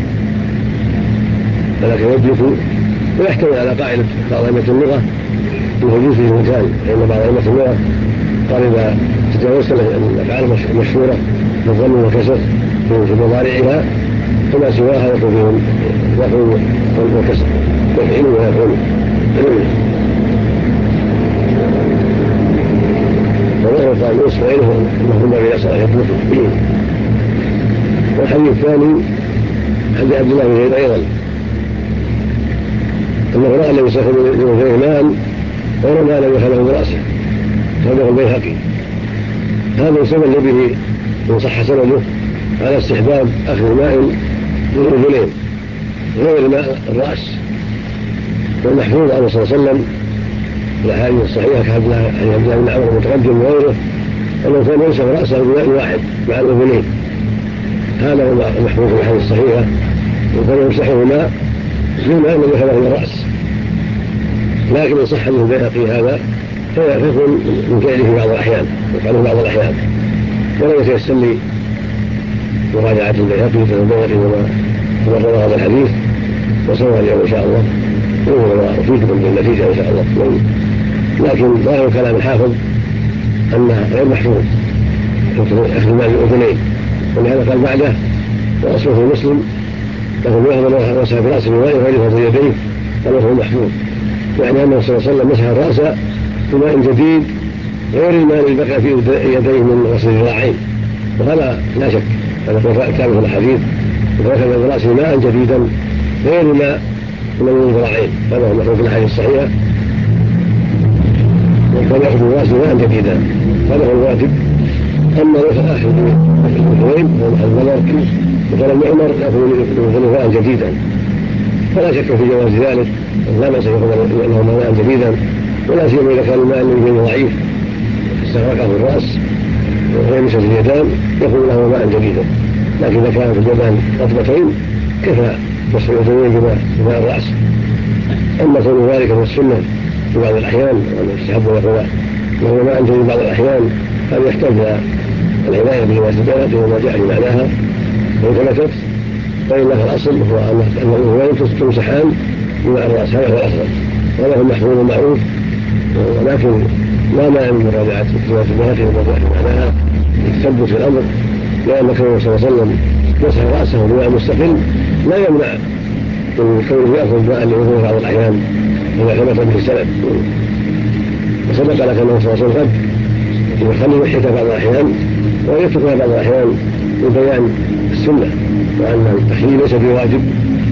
ولكن يدلك ويحتوي على قاعدة بعض أئمة اللغة الوجود في المكان، لأن بعض أئمة اللغة قال إذا تجاوزت الأفعال المشهورة بالضم والكسر في مضارعها فما سواها يكون فيهم يفعل والكسر يفعل ويفعل. وظهر قال إسرائيل أنهم باب الأسراء يدلك. والحديث الثاني عند عبد الله بن زيد أيضا أنه رأى النبي صلى الله عليه وسلم ماء ورمى النبي خلفه برأسه، هذا هو البيهقي. هذا يسمى به إن صح سنده على استحباب أخذ ماء من الرجلين غير ماء الرأس، والمحفوظ عنه صلى الله عليه وسلم الأحاديث الصحيحة كعبد الله بن عمرو المتقدم وغيره أنه كان يمسح رأسه بماء واحد مع الأذنين، هذا هو المحفوظ في الأحاديث الصحيحة، وكان يمسحه ماء دون أن يخلق الرأس. لكن إن صح عنه البيهقي هذا فيكون من فعله بعض الأحيان، يفعله بعض الأحيان، ولا يتيسر لي مراجعة البيهقي وما روى هذا الحديث، وسوف اليوم إن شاء الله وأفيدكم بالنتيجة إن شاء الله. لكن ظاهر كلام الحافظ أنه غير محفوظ أخذ ماء الأذنين، ولهذا قال بعده وأصله في مسلم لكن يأخذ رأسه برأسه بماء غير فضل يديه فله محفوظ، يعني أنه صلى الله عليه وسلم مسح الرأس بماء جديد غير الماء الذي بقى في يديه من غسل الذراعين، وهذا لا شك هذا هو ثابت في الحديث، فأخذ برأسه ماء جديدا غير الماء من الذراعين، هذا هو المحفوظ في الحديث الصحيحة، وكان يأخذ برأسه ماء جديدا، هذا هو الواجب. أما أخذ الوضوءين والنظر وقال ابن عمر يأخذ ماء جديدا، فلا شك في جواز ذلك، لا بأس يأخذ له ماء جديدا، ولا سيما إذا كان الماء الذي ضعيف استغرقه في الرأس ويمسح اليدان يأخذ له ماء جديدا، لكن إذا كانت اليدان رطبتين كفى مسح اليدين بماء الرأس. أما كون ذلك في السنة في بعض الأحيان وأن يستحب يأخذ له ماء جديد بعض الأحيان، هذا يحتاج إلى العناية بمواجباته وما جاء في معناها، وإن ثبتت فإن له الأصل هو أنه تمسحان بماء الرأس، هذا هو الأفضل، هذا هو المحفوظ المعروف. ولكن لا مانع من مراجعة مواجباته وما جاء في معناها للتثبت في الأمر، لأن كونه صلى الله عليه وسلم مسح رأسه بماء مستقل لا يمنع من كونه يأخذ ماء لوضوءه بعض الأحيان إذا ثبت به السند. وسبق لك أنه صلى الله عليه وسلم يخلي وحدة بعض الأحيان ويتركها بعض الأحيان لبيان السنة، وأن التخليل ليس بواجب.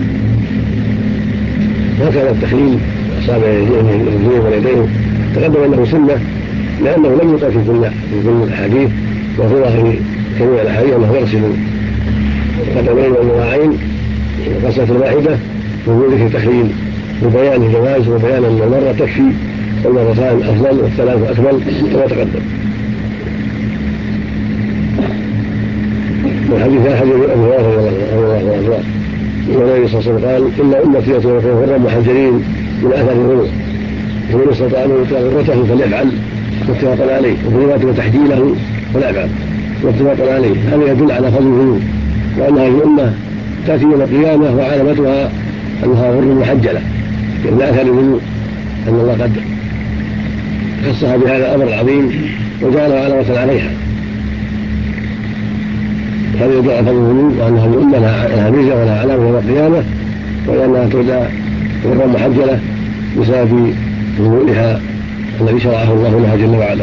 هكذا التخليل أصابع الرجلين واليدين تقدم أنه سنة، لأنه لم يقع في كل الأحاديث وفي ظاهر كثير الأحاديث أنه يغسل القدمين والذراعين غسلة واحدة من ذلك التخليل لبيان الجواز وبيان أن المرة تكفي والمرتان أفضل والثلاث أكمل كما تقدم. والحديث حديث ابي هريره رضي الله عنه والنبي صلى الله عليه وسلم قال ان امتي يكون غرا محجلين من اثر الغلو ومن استطاع ان يطيع غرته فليفعل متفق عليه وفي روايه وتحجيله فليفعل متفق عليه. هذا يدل على فضل الغلو وان هذه الامه تاتي يوم القيامه وعلامتها انها غر محجله من اثر الغلو، ان الله قد خصها بهذا الامر العظيم وجعلها علامه عليها. هذا يدل على فضل الغلو وان هذه الامه لها ميزه ولها علامه يوم القيامه وانها تدعى غرا محجله بسبب غلوها الذي شرعه الله لها جل وعلا.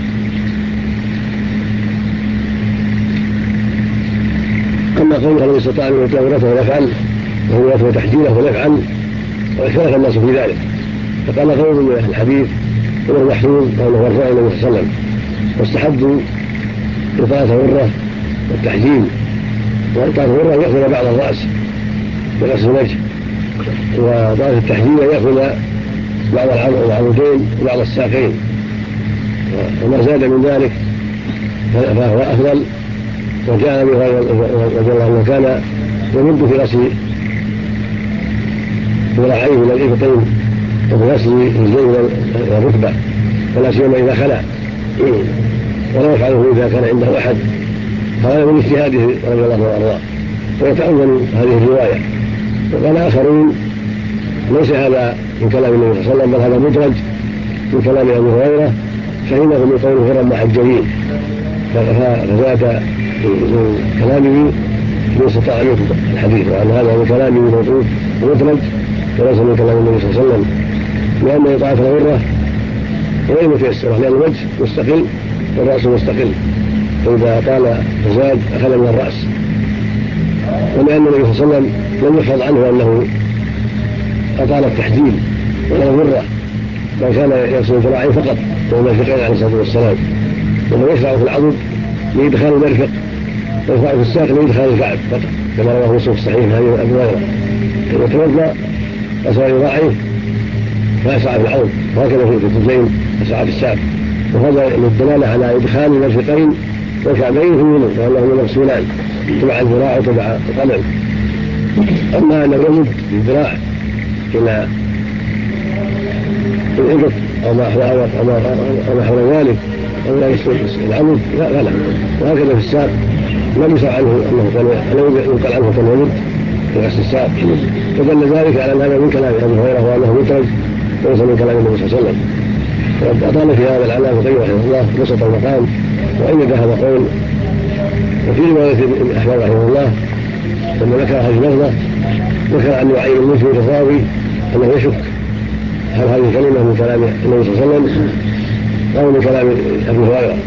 اما قوله من استطاع ان يطيع غرته فليفعل وهو تحجيله فليفعل واختلف الناس في ذلك، فقال قول من اهل الحديث هو المحفوظ قوله مرفوع النبي صلى الله عليه وسلم واستحبوا اطاعه غره والتحجيل، واطاعه غره ياخذ بعض الراس برأس الوجه، وطاعه التحجيل ياخذ بعض العمودين وبعض الساقين، وما زاد من ذلك فهو افضل. وجاء ابي هريره رضي الله عنه كان يمد في غسل ذراعيه الى الابطين وفي غسل رجليه الى الركبه ولا سيما اذا خلا، ولا يفعله اذا كان عنده احد. هذا من اجتهاده رضي الله عنه وارضاه ويتأول هذه الروايه. وقال اخرون ليس هذا من كلام النبي صلى الله عليه وسلم بل هذا مدرج من كلام ابي هريره فانه من قوله غرا محجلين، فزاد من كلامه من استطاع منكم الحديث، وأن هذا من كلامه موجود مدرج وليس من كلام النبي صلى الله عليه وسلم، لأن إطاعة الغرة غير متيسرة لأن الوجه مستقل والرأس مستقل، فإذا طال فزاد أخذ من الرأس. ولأن النبي صلى الله عليه وسلم لم يحفظ عنه أنه أطال التحجيل ولا الغرة، بل كان يغسل ذراعيه فقط وهما الفقين عليه الصلاة والسلام، وهو يشرع في العضد لإدخال المرفق ويرفع في الساق لإدخال الكعب فقط كما رواه مسلم في الصحيح هذه أبي هريرة. وتوضأ غسل ذراعيه فيسعى في العضد وهكذا في الرجلين يسعى في الساق، وهذا للدلالة على إدخال المرفقين والكعبين في الوضوء وأنهما مغسولان تبع الذراع وتبع القدم. أما أن يمد الذراع إلى الإبط أو ما حول ذلك أو لا يسلم العمود لا. وهكذا في الساق لم يسع عنه أنه كان ينقل عنه كان يمد في غسل الساق، فدل ذلك على أن هذا من كلام أبي هريرة وأنه مدرج وليس من كلام النبي صلى الله عليه وسلم. وقد أطال في هذا العلامة القيم رحمه الله بسط المقام وأيد هذا القول. وفي رواية أحمد رحمه الله لما ذكر هذه اللفظة ذكر عن يعين المسلم الراوي أنه يشك هل هذه الكلمة من كلام النبي صلى الله عليه وسلم أو من كلام أبي هريرة.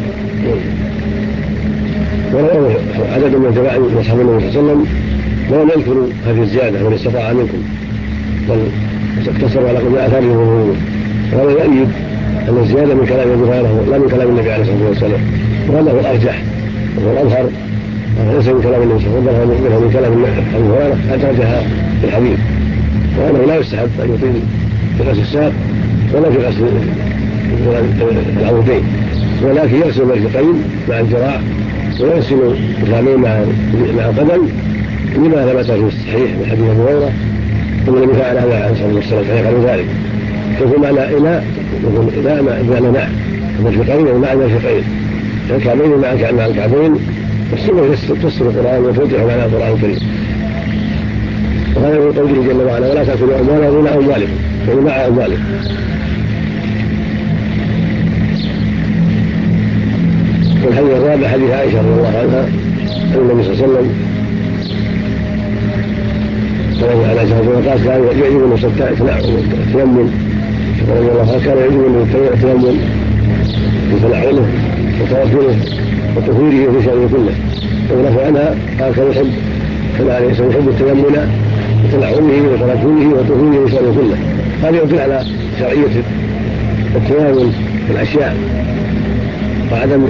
ورواه عدد من تبع أصحاب النبي صلى الله عليه وسلم ولم يذكروا هذه الزيادة من استطاع منكم، بل اقتصروا على قول آثار الوضوء. وهذا يؤيد أن الزيادة من كلام أبي هريرة لا من كلام النبي عليه الصلاة والسلام، وهذا هو الأرجح وهو الأظهر، ليس من كلام النبي صلى الله عليه وسلم بل من كلام أبي هريرة أدرجها في الحديث، وأنه لا يستحب أن يطيل في غسل الساق ولا في غسل العمودين، ولكن يغسل المرفقين مع الذراع ويغسل الكعبين مع القدم لما ثبت في الصحيح من حديث ابي هريره ثم النبي فعل هذا عليه الصلاه والسلام فيفعل ذلك. فهو معنى إلى بمعنى مع المرفقين ومع المرفقين الكعبين مع الكعبين، والسنه تفسر القران وتوضح معنى القران الكريم. وهذا هو قوله جل وعلا ولا تاكلوا اموالهم الى اموالكم يعني مع اموالكم. والحديث الرابع حديث عائشة رضي الله عنها أن النبي صلى الله عليه وسلم على شهر الوقاص كان يعجبني التيمم رضي الله عنه، كان يعجبني التيمم بتنعله وتوكله وتطهيره في شأنه كله. ولف عنها قال كان عليه الصلاة والسلام يحب التيمم بتنعله وتوكله وتطهيره في شأنه كله. هذا يدل على شرعية التيمم في الأشياء وعدم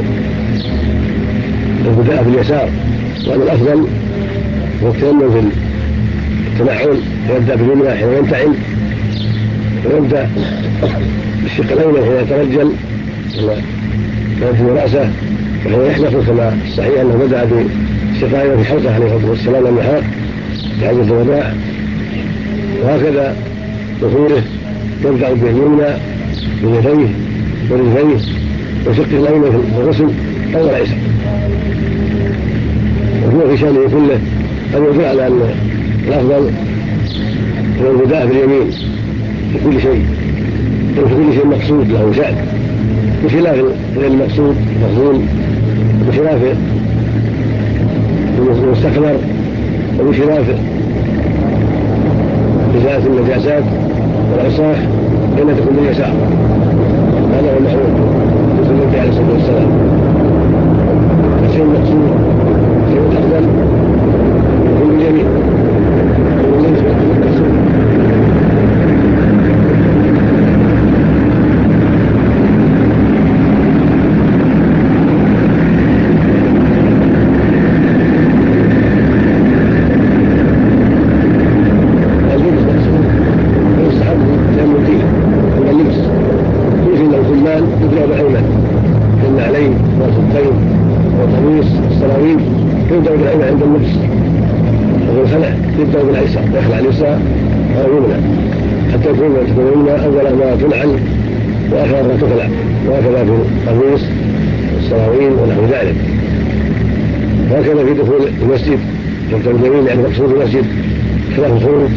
البداء في اليسار، وأن الأفضل هو التيمم في التنعل ويبدأ باليمنى حين ينتعل ويبدأ بالشق الأيمن حين يترجل وينتهي رأسه وحين يحلق كما الصحيح أنه بدأ استقائمة في حلقه عليه الصلاة والسلام النهار في حجة الوداع. وهكذا دخوله يبدأ باليمنى بيديه ورجليه وشق الأيمن في الغسل أول أيسر. وهو في شأنه كله أن يدل على أن الأفضل هو البداء باليمين في كل شيء، وفي كل شيء مقصود له شأن، بخلاف غير المقصود مفضول، بخلاف المستقبل، وبخلاف إزالة النجاسات والعصاح حين تكون باليسار. هذا هو المعروف في النبي عليه الصلاة والسلام. الشيء المقصود شيء الأفضل يكون باليمين وليس بالمقصود. يبدأ بالأيمن عند اللبس، والخلع يبدأ بالأيسر، يخلع اليسار أو يمنى حتى تكون اليمنى أول ما تنعل وآخر ما تخلع، وهكذا في القميص والسراويل ونحو ذلك. وهكذا في دخول المسجد يبدأ باليمين يعني مقصود المسجد خلاف الخروج،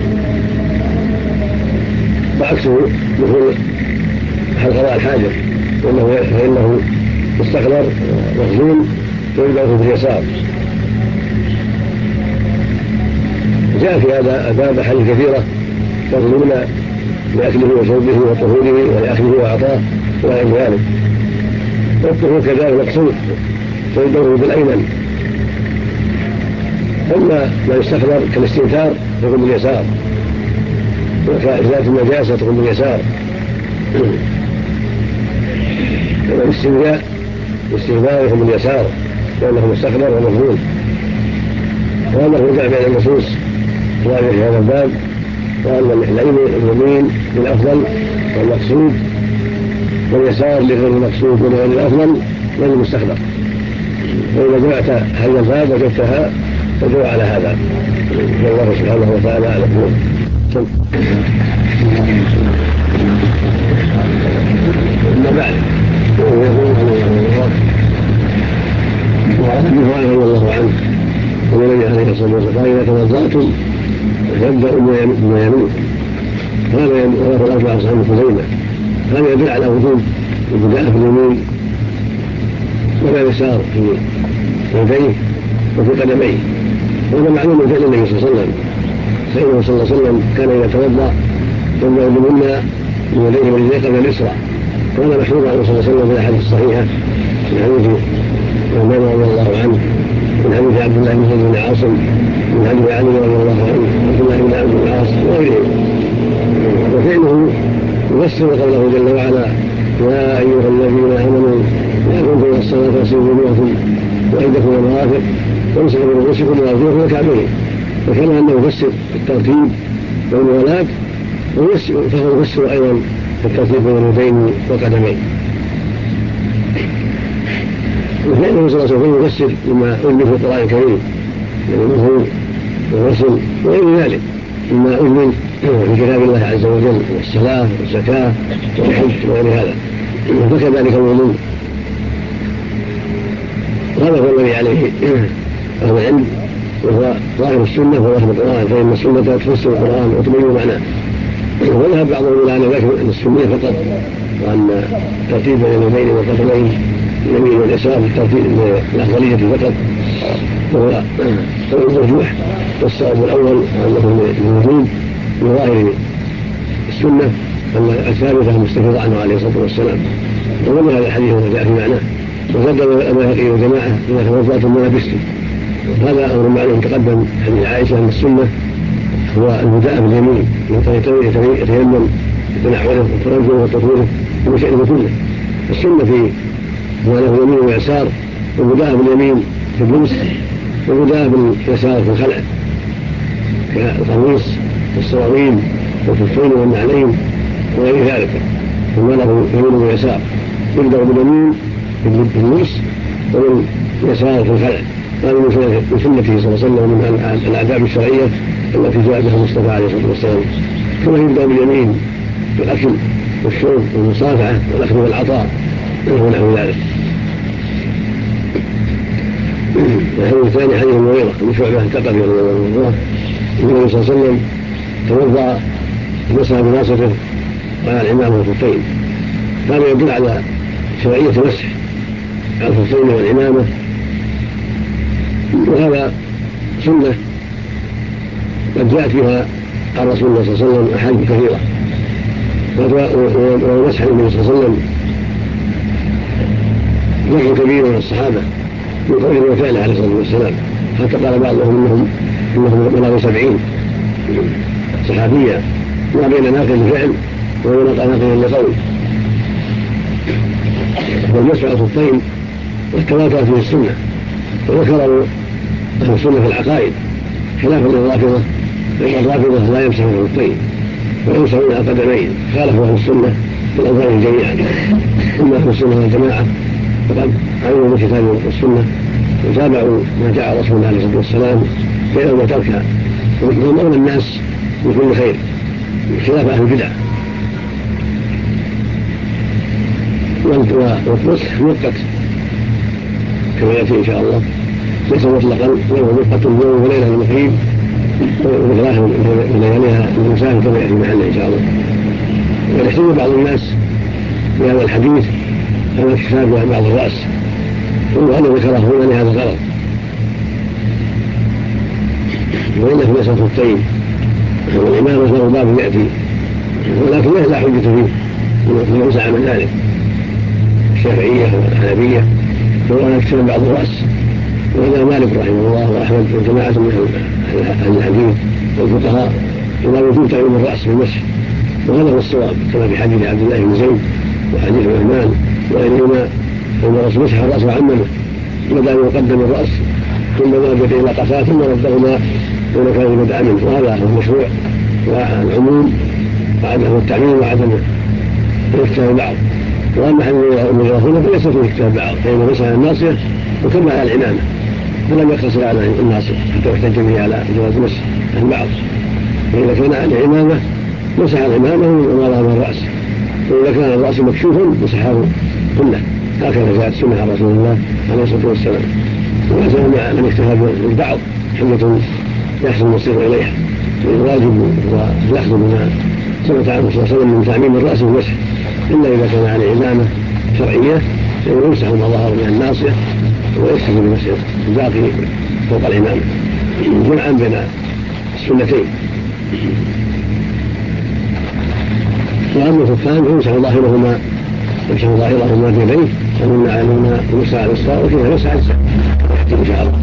وعكسه دخول محل قضاء الحاجة فإنه مستقبل مخزون ويبدأ باليسار. جاء في هذا الباب أحاديث كثيرة تظلمنا لأكله وشربه وطهوره ولأخذه وعطاه وغير ذلك. والطهور كذلك مقصود فيبدأ بالأيمن. أما ما يستخدم كالاستنثار يكون باليسار، وكإزالة النجاسة تكون باليسار. والاستنجاء والاستغفار يكون باليسار لأنه مستقبل ومفضول. وهذا هو جمع بين النصوص الواردة في هذا الباب، وأن اليمين للأفضل والمقصود، واليسار لغير المقصود ولغير الأفضل غير المستقبل. وإذا جمعت هذا الباب وجدتها تدعو على هذا. والله سبحانه وتعالى أعلم. أما بعد وعن ابي هريره رضي الله عنه والنبي عليه الصلاه والسلام قال: اذا توضأتم فابدأوا بما يمين. هذا رواه الاربعه اصحاب خزيمه. هذا يدل على وجوب البداء في اليمين ولا يسار في يديه وفي قدميه. وهذا معلوم من فعل النبي صلى الله عليه وسلم، فإنه صلى الله عليه وسلم كان اذا توضأ يبدأ باليمنى من يديه ورجليه قبل اليسرى. وهذا محفوظ عنه صلى الله عليه وسلم في الاحاديث الصحيحه من حديث عمر رضي الله عنه، من حديث عبد الله بن زيد بن عاصم، من حديث علي رضي الله عنه، عبد الله بن عبد العاص وغيرهم. وفعله يفسر قوله جل وعلا: يا ايها الذين امنوا اذا قمتم الى الصلاه فاغسلوا وجوهكم وايديكم الى المرافق وامسحوا برؤوسكم وارجلكم وكعبين. وكما انه يفسر الترتيب والموالاه فهو يفسر ايضا الترتيب بين اليدين والقدمين. وفعله صلى الله عليه وسلم يفسر لما أذن في القرآن الكريم من المفهوم والغسل وغير ذلك مما أذن في كتاب الله عز وجل، والصلاة والزكاة والحج وغير هذا، فكذلك الوضوء. هذا هو الذي عليه أهل العلم، وهو ظاهر السنة وظاهر القرآن، فإن السنة تفسر القرآن وتبين معناه. وذهب بعضهم إلى أن ذلك السنية فقط، وأن ترتيب بين اليدين والقدمين اليمين واليسار في الترتيب الأفضلية فقط، وهو المرجوح. والصواب الأول أنه موجود بظاهر السنة الثابتة المستفيضة عنه عليه الصلاة والسلام. ومن هذا الحديث الذي جاء في معناه: وقدم البيهقي وجماعة إذا توضأتم ولبستم. هذا أمر معلوم تقدم حديث عائشة أن السنة هو البداء باليمين يتيمم بتنعله وترجله وتطويله وشأنه كله. السنة في ما له يمين ويسار، والبداء باليمين في اللبس، والبداء باليسار في الخلع كالقميص والسراويل والكفين والنعلين وغير ذلك. وما له يمين ويسار يبدأ باليمين في اللبس وباليسار في الخلع هذه من سنته صلى الله عليه وسلم من الآداب الشرعية التي جاء بها المصطفى عليه الصلاة والسلام. كما يبدأ باليمين في الأكل والشرب والمصافحة والأخذ والعطاء ونحو ذلك. الحديث الثاني حديث المغيرة بن شعبة الثقفي رضي الله عنه النبي صلى الله عليه وسلم توضأ مسح بناصته وعلى العمامة والخفين. هذا يدل على شرعية المسح على الخفين والعمامة، وهذا سنة قد جاءت فيها عن رسول الله صلى الله عليه وسلم أحاديث كثيرة، ومسح النبي صلى الله عليه وسلم جمع كبير من الصحابة من قوله وفعله عليه الصلاة والسلام، حتى قال بعضهم إنهم بلغوا 70 صحابية ما بين ناقل لفعل وبين ناقل لقول. والمسح على الخفين والتواتر فيه السنة، وذكروا أهل السنة في العقائد خلافا للرافضة، فإن الرافضة لا يمسحون الخفين ويمسحون على القدمين، خالفوا أهل السنة في الأوزان جميعا. أما أهل السنة والجماعة فقد عملوا بالكتاب والسنة وتابعوا ما جاء رسول الله عليه الصلاة والسلام بينه وتركها، ومولى الناس من كل خير خلاف أهل البدع. والمسح مؤقت كما يأتي إن شاء الله، ليس مطلقا، وهو مؤقت يوم وليلة المقيم وثلاثة من لياليها المسافر كما يأتي محله إن شاء الله. ويحتمل بعض الناس بهذا الحديث أن الكتاب عن بعض الرأس، وأنا ذكره هنا لهذا الغرض. وإن في مسألة الخفين والإمامة له باب يأتي، ولكن لا حجة فيه من يوسع من ذلك الشافعية والحنفية، وأنا أكثر بعض الرأس، وهذا مالك رحمه الله وأحمد وجماعة من أهل الحديث والفقهاء إلى وجود تعيين الرأس بالمسح، وهذا هو الصواب كما في حديث عبد الله بن زيد وحديث عثمان وغيرهما أن الرسول مسح الرأس وعممه، بدأ يقدم الرأس ثم ذهب إلى قفاه ثم ردهما دون كان بدأ منه، وهذا هو المشروع والعموم وعدم التعميم وعدم الاكتفاء بعض. وأما حديث المجاهدين فليس فيه اكتفاء بعض، فإنه مسح الناصية وكمل على العمامة ولم يقتصر على الناصية حتى يحتج به على جواز مسح البعض. فإذا كان على العمامة مسح العمامة وما ظهر الرأس، وإذا كان الرأس مكشوفا مسحه كله، هكذا جاءت سنة عن رسول الله عليه الصلاة والسلام. وأزال من اكتفى بالبعض حجة يحصل المصير إليها، والواجب هو الأخذ بما ثبت عنه صلى الله عليه وسلم من تعميم الرأس والمسح، إلا إذا كان على عمامة شرعية فإنه يمسح ما ظهر من الناصية ويكتفي بمسح الباقي فوق العمامة جمعا بين السنتين. وأما الخفان فيمسح ظاهرهما بيديه، ومن علمنا يمسح على الإسراء وكذا يمسح على الساق إن شاء الله.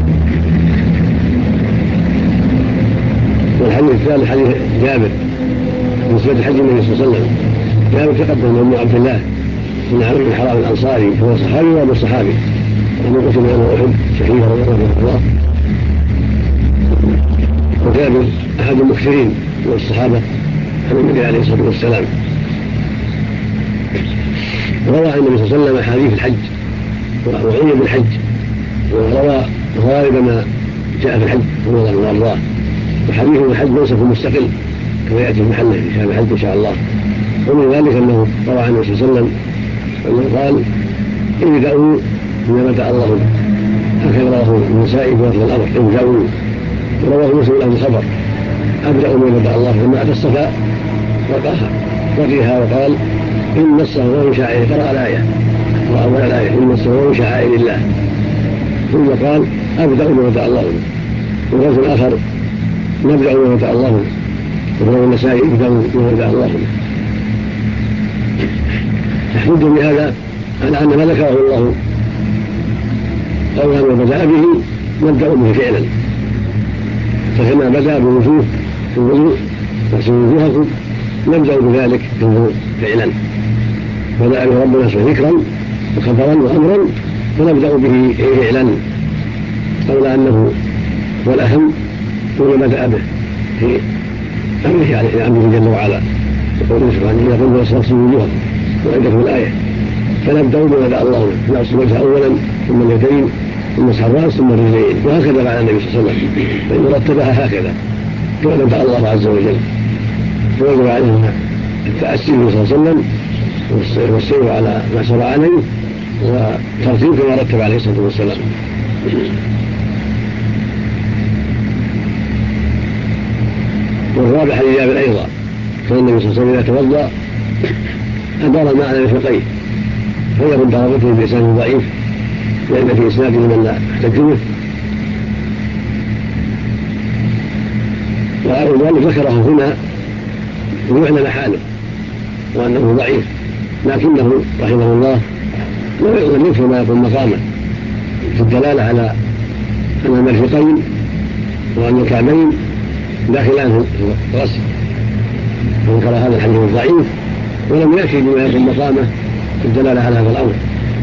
والحديث الثالث حديث جابر من سنة حج النبي صلى الله عليه وسلم. جابر تقدم أم عبد الله بن عمرو بن حرام الأنصاري، هو صحابي وأبو الصحابي، ومن قتل يوم أحد شهيدا رضي الله عنه. وجابر أحد المكثرين من الصحابة عن النبي عليه الصلاة والسلام، روى عن النبي صلى الله عليه وسلم أحاديث الحج وعلم بالحج، وروى غالب ما جاء في الحج رضي الله عنه. وحديث الحج ليس في مستقل كما يأتي في محله في شهر الحج إن شاء الله. ومن ذلك أنه روى عن النبي صلى الله عليه وسلم أنه قال ابدأوا بما بدأ الله به، هكذا رواه النسائي في وصف الأمر ابدأوا. ورواه مسلم له الخبر أبدأوا بما بدأ الله، لما أتى الصفا وقيها وقال إن الصفا من شعائر، قرأ الآية وأول الآية إن الصفا من شعائر الله، ثم قال أبدأوا بما بدأ الله به. وفي الآخر نبدأ بما بدأ الله به، ورواه النسائي ابدأوا بما بدأ الله به. يحتج بهذا على أن ما ذكره الله قولا وبدأ به نبدأ به فعلا، فكما بدأ بوجوه في الوضوء فاغسلوا وجوهكم نبدأ بذلك في الوضوء فعلا. بدأ به ربنا ذكرا وخبرا وأمرا فنبدأ به فعلا، قول أنه هو الأهم وما بدأ به في أمره عليه أمره جل وعلا، يقول سبحانه يقول فاغسلوا وجوهكم وعندكم الآية، فنبدأ بما بدأ الله به، نغسل الوجه أولا ثم اليدين ومسح الراس ثم الرجلين، وهكذا فعل النبي صلى الله عليه وسلم، فإن رتبها هكذا كما دعا الله عز وجل. ويجب علينا التأسي به صلى الله عليه وسلم والسير على ما سر عليه وترتيب كما رتب عليه الصلاة والسلام. والرابع حديث جابر أيضا كان النبي صلى الله عليه وسلم إذا توضأ أدار الماء على مرفقيه فيرد رغبته بإسناد ضعيف لأن في إسناده من لا يحتج به، وذلك ذكره هنا ويعلم حاله وأنه ضعيف، لكنه رحمه الله لم يكفر ما يكون مقامه في الدلالة على أن المرفقين وأن الكعبين داخلان في الغسل، وذكر هذا الحديث الضعيف ولم يأتي بما يكون مقامه في الدلالة على هذا الأمر.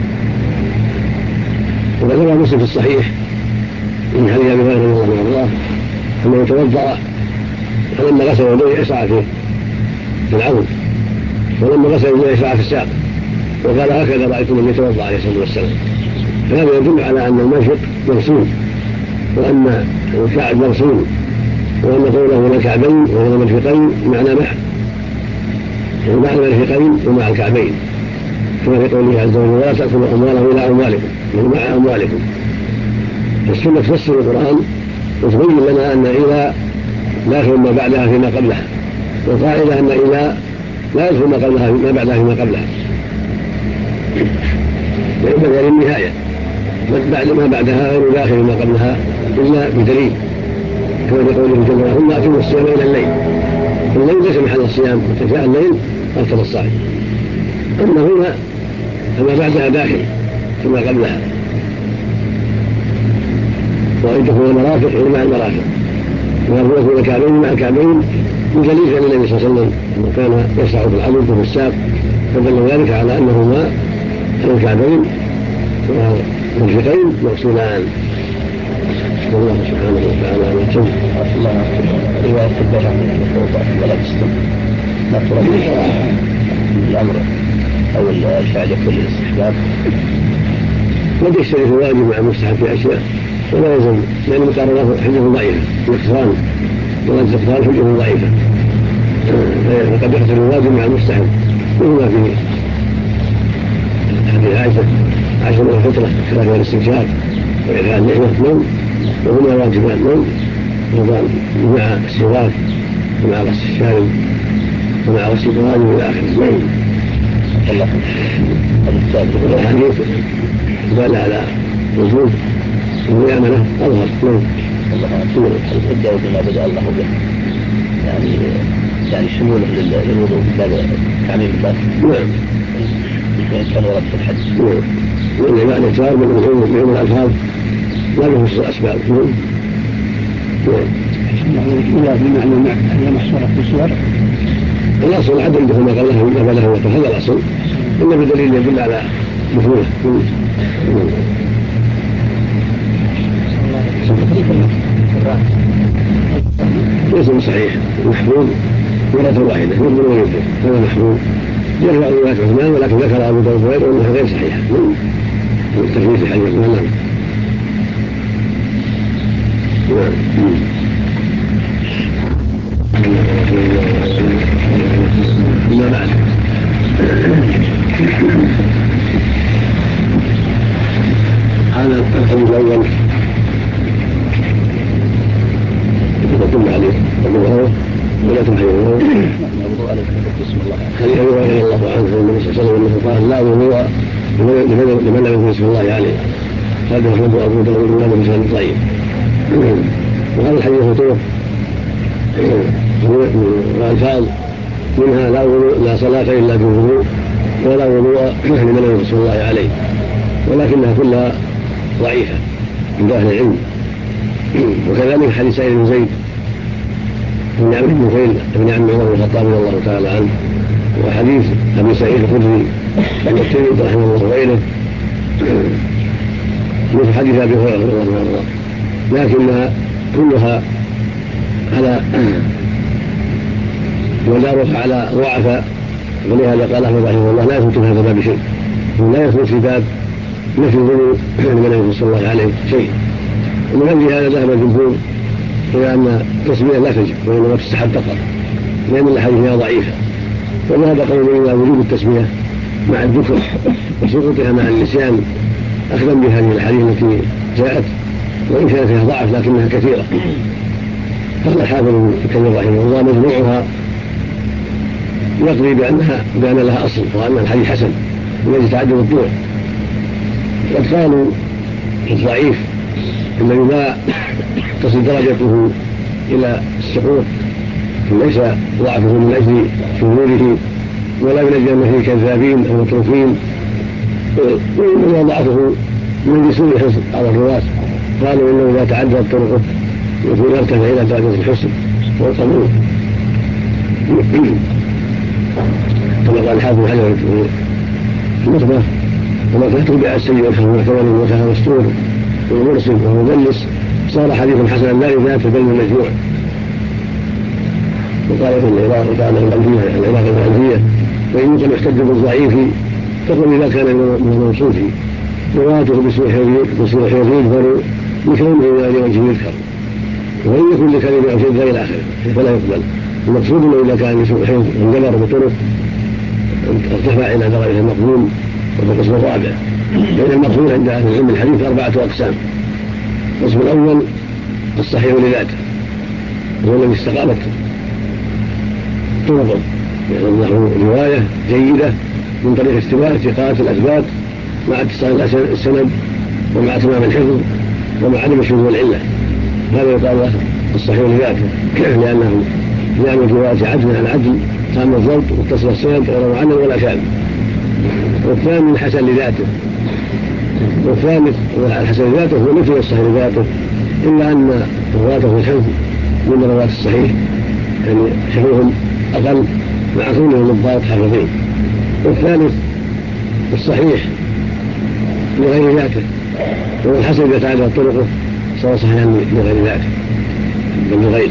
وذكر مسلم في الصحيح من حديث أبي هريرة رضي الله عنه أنه توضأ فلما غسل يديه أشرع في العظم، ولما غسل يديه أشرع في الساق، وقال هكذا رأيتم من يتوضأ عليه الصلاة والسلام. فهذا يدل على أن المرفق مرسول وأن الكعب مرسول، وأن قوله من الكعبين ومن المرفقين معنى معا، ومعنى المرفقين ومع الكعبين كما في قوله عز وجل ولا تأكلوا أمواله إلى أموالكم ومع أموالكم. السنة تفسر القرآن وتبين لنا أن إذا لا يدخل ما بعدها فيما قبلها، والقاعدة أن إذا لا يدخل ما بعدها فيما قبلها، وإنما هي النهاية بعد ما بعدها غير داخل ما قبلها إلا بدليل كما في قوله جل وعلا ثم أتموا الصيام إلى الليل. الليل ليس محل الصيام، ارتفاع الليل أفطر الصائم، أما هنا فما بعدها داخل كما قبلها، وإن تكون المرافق مع المرافق، وهو يكون الكعبين مع الكعبين بدليل عن النبي صلى الله عليه وسلم أنه كان يسعى في العضد وفي الساق، فدل ذلك على أنهما الكعبين والمرفقين مغسولان. الله سبحانه وتعالى على الجنة. الله رواية البشر ولا تستم لا ترد الأمر أو الفعل يكون للاستحباب، قد يشترك الواجب مع المستحب في أشياء ولا يلزم، لأن المقارنات حجة ضعيفة، الاقتران ولا الاقتران حجة ضعيفة، فقد يحصل الواجب مع المستحب وهما في حديث عائشة من الفطرة كراهية الاستنشاق وإعفاء النعمة نوم، وهما واجبان نوم مع السواك ومع غسل الشارب ومع غسل القوانين إلى آخره. الحديث دل على وجود الميامنة أظهر. الحجة بما بدأ الله به يعني شموله للوضوء باب تعميم الباب. نعم كان ورد في الحج. نعم وإن معنى الجار من الألفاظ لا يخص الأسباب. لا بمعنى هي محصورة في الصور. الأصل عدم دخول ما قبله هذا الأصل، إلا بدليل يدل على دخوله. ليس صحيح محفوظ مرة واحدة يقبل ويبدأ، هذا محفوظ يرفع رواية عثمان، ولكن ذكر أبو داود وغيره أنها غير صحيحة من تفريط الحديث. أما بعد هذا الحديث الأول يدل عليه الوضوء ولا تحيره حديث أبي هريرة رضي الله عنه النبي صلى الله عليه وسلم قال لا وضوء لمن لم يذكر اسم الله عليه، هذا أخرجه أبو داود ولا بسند ضعيف. وهذا الحديث طرق والفاظ منها لا صلاة إلا بالوضوء ولا وضوء لمن لم يذكر الله عليه، ولكنها كلها ضعيفة عند أهل العلم. وكذلك حديث سعيد بن زيد بن عمرو بن نفيل بن عم عمر بن الخطاب رضي الله تعالى عنه، وحديث أبي سعيد الخدري عن الترمذي رحمه الله وغيره مثل حديث أبي هريرة رضي الله عنه، لكنها كلها على ودارها على ضعف، ولهذا قال أحمد رحمه الله لا يثبت في هذا الباب شيء، لا يثبت في باب نفي الغلو لمن النبي صلى الله عليه شيء. ومن أجل هذا ذهب الجمهور إلى أن التسمية لا تجب وإنما تستحب فقط لأن الأحاديث فيها ضعيفة. وذهب قوم إلى وجوب التسمية مع الذكر وسقوطها مع النسيان أخذا بهذه الأحاديث التي جاءت وإن كان فيها ضعف لكنها كثيرة. قال الحافظ ابن كثير رحمه الله مجموعها يقضي بأن لها أصل وأن الحديث حسن الذي تعدد الطرق. قد قالوا الضعيف الذي لا تصل درجته إلى السقوط ليس ضعفه من أجل شذوذه ولا من أجل أنه فيه كذابين أو متروكين ولا ضعفه من أجل سوء الحفظ على الرواة. قالوا إنه إذا تعددت طرقه يكون يرتفع إلى درجة الحسن والقبول كما قال الحافظ حجر في النخبة وما كان تبع السيء والحفظ والثمن وكان مستور ومرسل ومدلس صار حديثا حسنا لا لذاته بل مجموع. وقال ابن العراق وقال العراق الغالبية وإن يمكن يحتج بالضعيف تقول إذا كان من الموصوف رواته بسوء حفظ يذكر لكونه إلى وجه يذكر وإن يكن لكلمة أو شيء غير آخر فلا يقبل. المقصود أنه إذا كان بسوء حفظ انجبر بطرق ارتفع إلى درجة المقبول وهو القسم الرابع. لأن المقبول عند أهل العلم الحديث 4 أقسام. القسم الأول الصحيح لذاته وهو الذي استقامت طرقه يعني له رواية جيدة من طريق استواء الثقات الأثبات مع اتصال السند ومع تمام الحفظ ومع عدم الشذوذ والعلة. هذا يقال له الصحيح لذاته لأنه يعمل رواية عدل عن عدل تام الضبط واتصل السند غير معلل ولا شاذ. والثاني الحسن لذاته. والثالث الحسن لذاته هو مثل الصحيح لذاته إلا أن رواته في الحفظ من رواة الصحيح يعني حفظهم أقل مع كونهم الضابط حافظين. والثالث الصحيح لغير ذاته وهو الحسن إذا تعدد طرقه صار صحيحا لغير ذاته بل لغيره.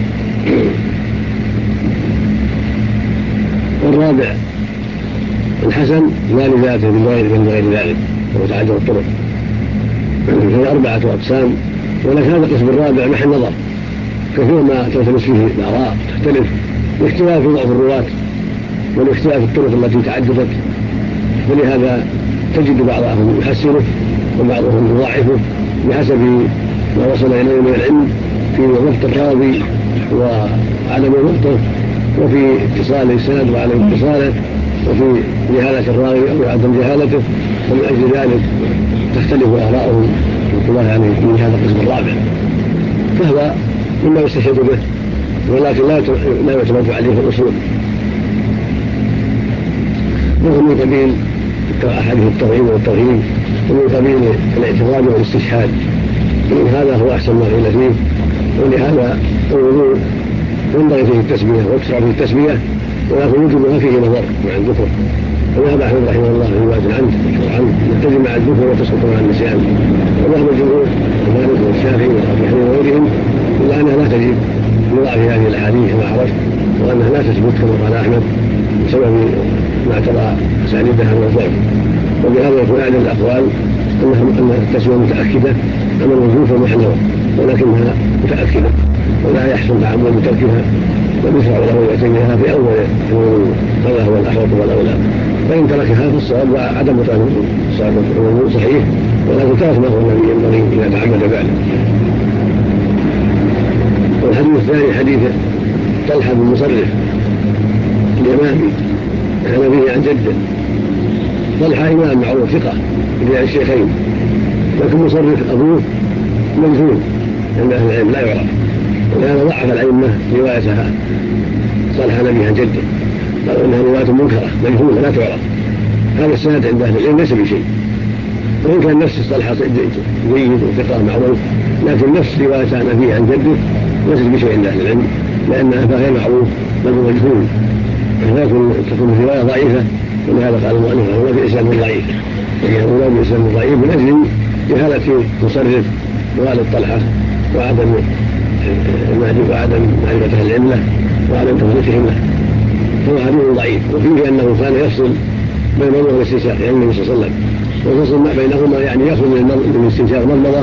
والرابع الحسن لا لذاته بل لغير ذلك وهو تعدد الطرق. فهي 4 أقسام ولكن هذا القسم الرابع محل نظر كثير ما تلتمس فيه الآراء تختلف الاختلاف في ضعف الرواة والاختلاف في الطرق التي تعددت ولهذا تجد بعضهم يحسنه وبعضهم يضاعفه بحسب ما وصل إليه من العلم في وقت الراوي وعدم وقته وفي اتصال السند وعدم اتصاله وفي جهالة الراوي أو عدم جهالته. ومن أجل ذلك تختلف آراءهم الله يعني من هذا القسم الرابع. فهو مما يستشهد به ولكن لا يعتمد عليه في الأصول. وهو من قبيل أحاديث الترغيب والترهيب ومن قبيل الاعتقاد والاستشهاد. هذا هو أحسن ما قيل فيه. ولهذا الوضوء ينبغي فيه التسمية واكثر فيه التسمية ولكن وجوبها فيه نظر مع الذكر. وذهب أحمد رحمه الله في رواية عنه يتجه مع الذكر وتسقط مع النسيان. وذهب الجمهور ومالك والشافعي وأبي حنيفة وغيرهم إلا أنها لا تجب لضعف هذه الأحاديث كما عرفت وأنها لا تثبت كما قال أحمد بسبب ما اعتبر أسانيدها من الضعف. وبهذا يكون أعلى الأقوال أن التسمية متأكدة أن الوجوب محلها ولكنها متأكدة ولا يحسن تعمل بتركها ويشرع له يعتنيها في أول هذا هو الأحوط والأولى. فإن تركها فالصواب وعدم الصواب صحيح ولكن ترك ما هو الذي ينبغي إذا تعمد بعده. والحديث الثاني حديث طلحة بن مصرف اليمامي كان به عن جده. طلحة إمام معروف ثقة بين الشيخين لكن مصرف أبوه مجهول عند أهل العلم لا يعرف ولهذا ضعف الأئمة روايتها طلحة نبي عن جده قالوا إنها رواية منكرة مجهولة لا تعرف. هذا السند عند أهل العلم ليس بشيء وإن كان نفس طلحة جيد وثقة معروف لكن نفس رواية نبي عن جده ليست بشيء عند أهل العلم لأنها غير معروف بل مجهول تكون رواية ضعيفة. ولهذا قال المؤلف هو في إسلام ضعيف هو في إسلام ضعيف من أجل جهالة مصرف ووالد طلحة وعدم معرفة العلم له وعدم تثبيتهم له فهو حديث ضعيف. وفيه أنه كان يفصل بين نظر الاستشهاد عن النبي صلى الله عليه وسلم والفصل ما بينهما يعني يأخذ من الاستنشاق مضمضة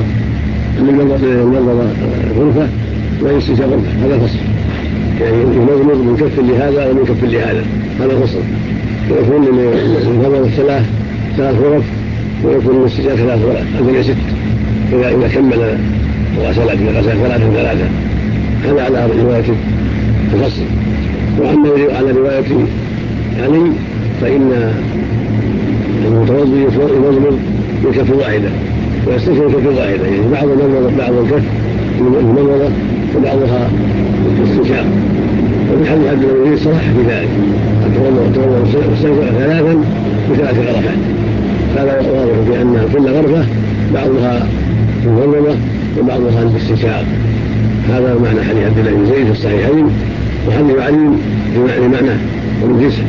غرفة والاستنشاق غرفة، هذا فصل يعني يمضمض من كف لهذا ومن كف لهذا، هذا فصل. ويكون المضمضة ثلاث غرف ويكون الاستنشاق ثلاث غرف، الجميع ست إذا كمل غسل ثلاثة. هذا على رواية الفصل. وأما على رواية علي فإن المتوضي يمضمض من كف واحدة ويستنشق من كف واحدة، يعني بعض الكف المضمضة وبعضها الاستنشاق. وفي حديث عبد الله بن صلاح في ذلك التوضأ واستنشق ثلاثا بثلاث غرفات. هذا واضح بأن كل غرفة بعضها المضمضة وبعضها الاستنشاق. هذا معنى حديث عبد الله بن زيد في الصحيحين، وحديث علي في معناه ومن جنسه.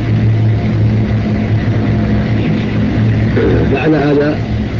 فعلى هذا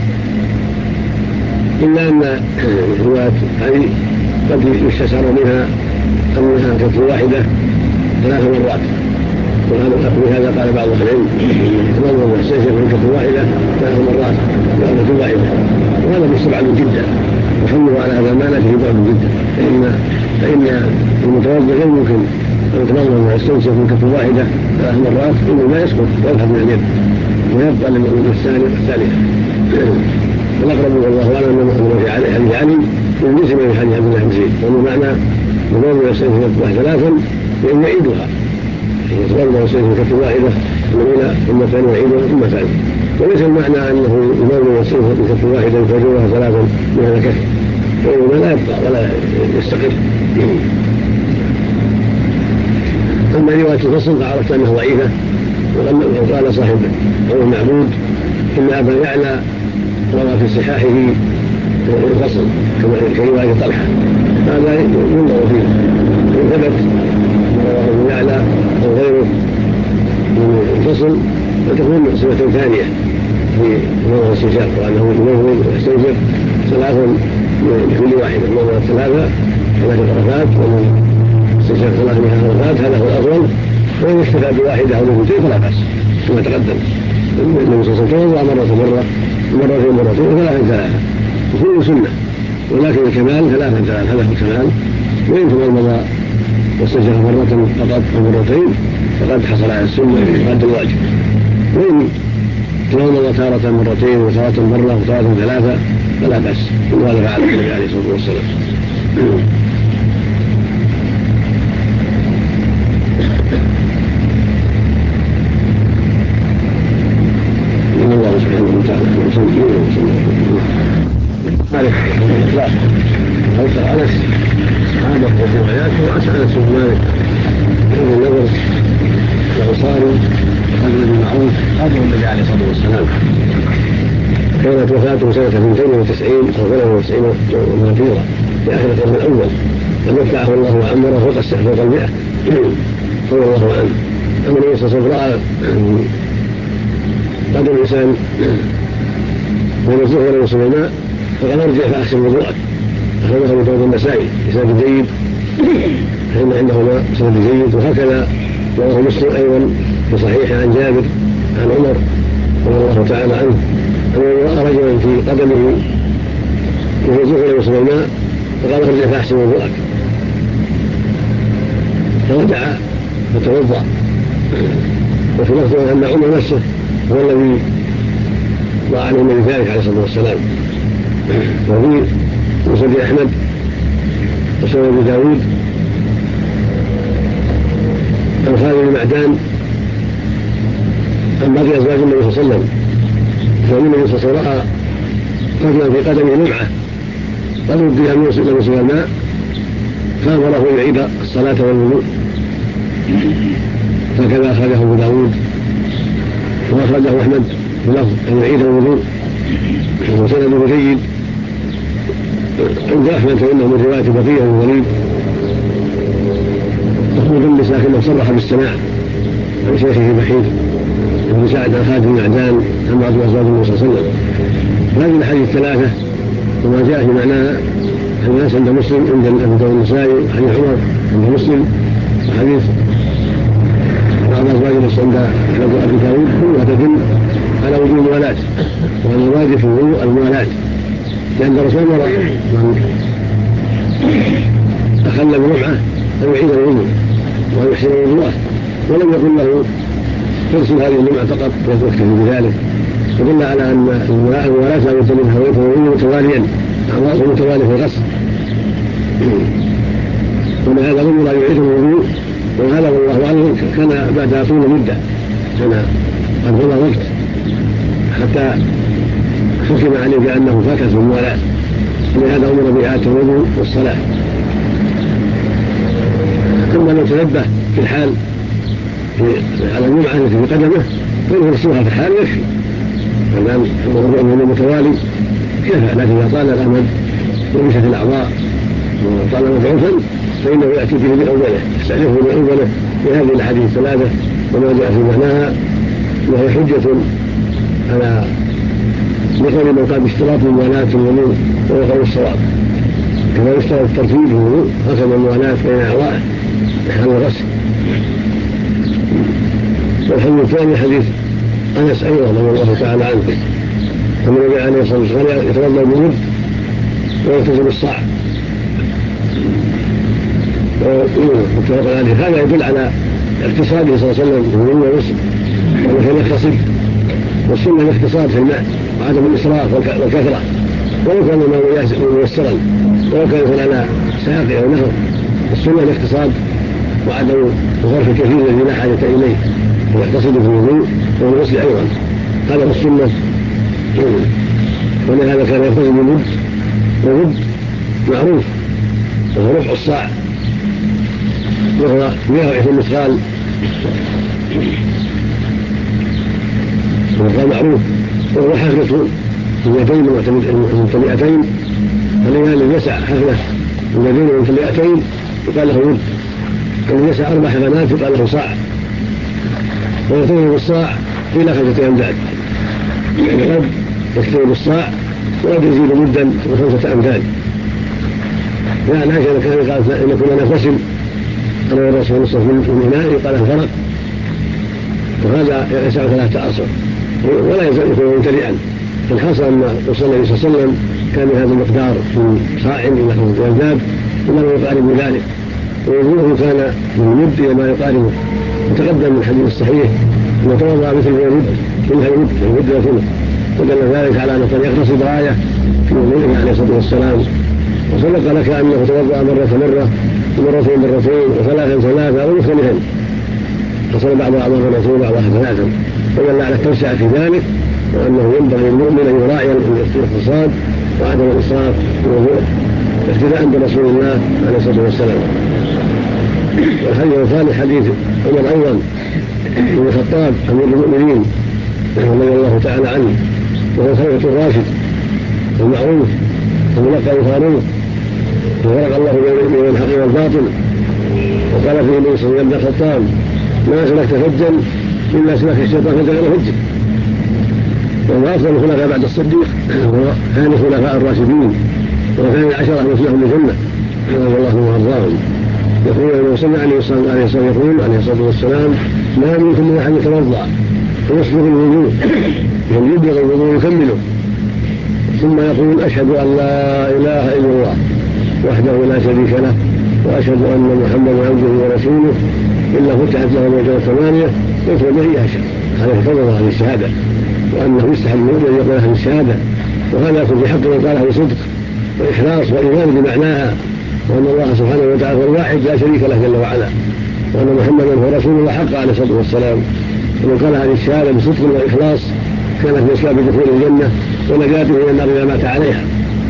إلا أن رواية علي قد يستشعر منها أنها كف واحدة 3 مرات، ولهذا قال بعض العلم تمضمض واستنشق من كف واحدة 3 مرات كف واحدة، وهذا مستبعد جدا، وحمله على هذا المعنى فيه بعد جدا، فإن المتوضئ غير ممكن أن يتمضمض واستنشق من كف واحدة 3 مرات إنه لا يسقط ويذهب من اليد ويبقى الثالثة. والأقرب والله أعلم أنه في حديث علي يجزم من حديث عبد الله بن زيد، وأنه معنى يتمضمض واستنشق ثلاثا لأن يعيدها، يتمضمض واستنشق كف واحدة الأولى ثم الثانية يعيدها ثم الثالثة، وليس المعنى أنه يتمضمض واستنشق كف واحدة يفجرها ثلاثا من هذا الكف، فإنه لا يبقى ولا يستقر. أما رواية الفصل فعرفت أنها ضعيفة، وقال صاحب أو المعبود إن أبا يعلى روى في صحاحه الفصل كرواية طلحة، هذا ينظر فيه إن ثبت رواه أبو يعلى أو غيره من الفصل فتكون صفة ثانية في موضع الاستنشاق، وأنه يمضمض ويستنشق 3 من كل واحدة، موضع 3 غرفات ومن استنشاق 3 غرفات، هذا هو الأفضل. وإن اكتفى بواحدة أو بوحدتين فلا بأس كما تقدم. النبي صلى الله عليه وسلم توضأ مرتين وثلاثا وكل سنة، ولكن الكمال 3 هذا هو الكمال. وإن تمضمض واستنشق مرة فقط أو مرتين فقد حصل على السنة وقد الواجب. وإن تمضمض تارة مرتين وتارة مرة وتارة 3 فلا بأس، وهذا فعل النبي عليه الصلاة والسلام. الله سبحانه وتعالى مالك الإطلاق أوصى أنس هذا في رواياته وأسأل أنس بن مالك كان النظر الأنصاري رجل بالمعروف قبل النبي عليه الصلاة والسلام. كانت وفاته سنة 92 أو 93 ومغفورة في آخر القرن الأول، فمتعه الله وعمره فوق 100 رضي الله عنه. أما النبي صلى الله عليه وسلم قدر الإنسان بين الظهر ووصول الماء فقال ارجع فأحسن وضوءك، أخرجه من طريق النسائي بسند جيد، فإن عنده ماء بسند جيد. وهكذا رواه مسلم أيضا بصحيح عن جابر عن عمر رضي الله تعالى عنه أنه رأى رجلا في قدمه وهو الظهر ووصول الماء فقال ارجع فأحسن وضوءك، فرجع فتوضأ. وفي لفظ أن عمر نفسه هو الذي ضاع عنه من ذلك عليه الصلاة والسلام. وفي مسند أحمد وسنن أبي داود عن خالد بن معدان عن بعض أزواج النبي صلى الله عليه وسلم، فإن النبي صلى الله عليه وسلم رأى رجلا في قدمه لمعة طلب بها من وصول الماء فأمره يعيد الصلاة والوضوء، فكذا أخرجه أبو داود وأخرجه أحمد بلفظ أن يعيد الوضوء وسنده جيد عند أحمد، فإنه من رواية بقية وغريب مدلس لكنه صرح بالسماع عن شيخه بحير بن سعد عن خالد بن معدان عن بعض أزواج النبي صلى الله عليه وسلم. هذه الأحاديث 3 وما جاء في معناها الناس عند مسلم عند أبي داود النسائي وحديث عمر عند مسلم وحديث بعض أزواج النبي عند أبي داود كلها تدل على وجود الولاة وأن الواجب في الوضوء الموالاة، لأن الرسول من أخل بلمعة أن يعيد الوضوء ويحسن وضوءه، ولم يقل له تغسل هذه اللمعة فقط وتكتفي بذلك. يدل على أن الموالاة لا بد منها ويكون متواليا أعضاؤه متوالي في الغسل، ولهذا أمر أن يعيد الوضوء. وهذا والله أعلم كان بعد طول مدة، كان قد مضى وقت حتى حكم عليه بأنه فاكت الموالاة، ولهذا أمر بإعادة الوضوء والصلاة. ثم لو تنبه في الحال على الجمعة التي في قدمه فيغسلها في الحال يكفي، فالآن الوضوء متوالي كفى، لكن إذا طال الأمد ومشت الأعضاء وطال مضعوفا فإنه يأتي به من أوله، يستأنفه من أوله بهذه الأحاديث الثلاثة وما جاء في معناها، وهي حجة على لقول من قال باشتراط الموالاة في الوضوء وهو قول الصواب، كما يشترط الترتيب في الوضوء هكذا الموالاة بين أعضائه حال الغسل. والحديث الثاني حديث أنس أيضا رضي الله تعالى عنه أن النبي عليه الصلاة والسلام يتوضأ بالمد ويغتسل بالصاع متفق عليه. هذا يدل على اقتصاده صلى الله عليه وسلم بالوضوء والغسل، وأنه كان يقتصد، والسنة الاقتصاد في الماء وعدم الإسراف والكثرة، ولو كان الماء ميسرا ولو كان يكون على ساقع أو نهر، السنة الاقتصاد وعدم الظرف الكثير الذي لا حاجة إليه، ويقتصد في الوضوء والغسل أيضا، هذا هو السنة. ولهذا كان يقتصد بالمد، والمد معروف وهو ربع الصاع وهو 120 مثقال، وهو معروف، وهو حفلة اليدين ممتلئتين، فلذلك يسع حفلة اليدين ممتلئتين يقال له مد، ومن يسع 4 حفلات يقال له صاع، ويغتسل بالصاع إلى 5 أمداد، يعني قد يكتفي بالصاع وقد يزيد مدا و5 أمداد. لأن عائشة كان قال إن كنا نغتسل أنا والرسول نصف من إناء يقال له فرق، وهذا يسع 3 أصع ولا يزال يكون ممتلئا. الحاصل أن رسول الله صلى الله عليه وسلم كان هذا المقدار من صاع إلى 5 أمداد وما يقارب ذلك، ووضوءه كان من مد إلى ما يقاربه. وتقدم من الحديث الصحيح أنه توضأ مثل المد يكون، ودل ذلك على أنه كان يقتصد غاية في وضوءه عليه الصلاة والسلام. وسبق لك أنه توضأ مرة ومرتين وثلاثا ومختلفا، فصل بعضها مرتين وبعضها 3، ودل على التوسعة في ذلك، وأنه ينبغي للمؤمن أن يراعي الاقتصاد وعدم الإسراف في وضوءه اقتداء برسول الله عليه الصلاة والسلام. والحديث الثاني حديث عمر أيضا بن الخطاب أمير المؤمنين رضي الله تعالى عنه، وهو الخليفة الراشد المعروف الملقب بالفاروق، وفرق الله بين الحق والباطل. وقال فيه النبي صلى الله عليه وسلم: ابن الخطاب ما سلكت فجا إلا سلك الشيطان فجا غير فج. وهو أفضل الخلفاء بعد الصديق، وهو ثاني خلفاء الراشدين، وثاني العشرة المسلمين بالجنة رضي الله عنهم وأرضاهم. يقول النبي صلى الله عليه وسلم يقول عليه الصلاة والسلام: ما منكم من أحد يتوضأ فيسبغ الوضوء من يبلغ الوضوء يكمله ثم يقول: أشهد أن لا إله إلا الله وحده لا شريك له وأشهد أن محمدا عبده ورسوله إلا فتحت له أبواب 8 يدخل به أشهد. هذا يتفضل هذه الشهادة، وأنه يستحب المؤمن أن يقول هذه الشهادة، وهذا يكون في حق من قالها بصدق وإخلاص وإيمان بمعناها، وأن الله سبحانه وتعالى هو الواحد لا شريك له جل وعلا، وأن محمدا هو رسول الله حق عليه الصلاة والسلام. ومن قال هذه الشهادة بصدق وإخلاص كانت من أسباب دخول الجنة ونجاته من النار إذا مات عليها،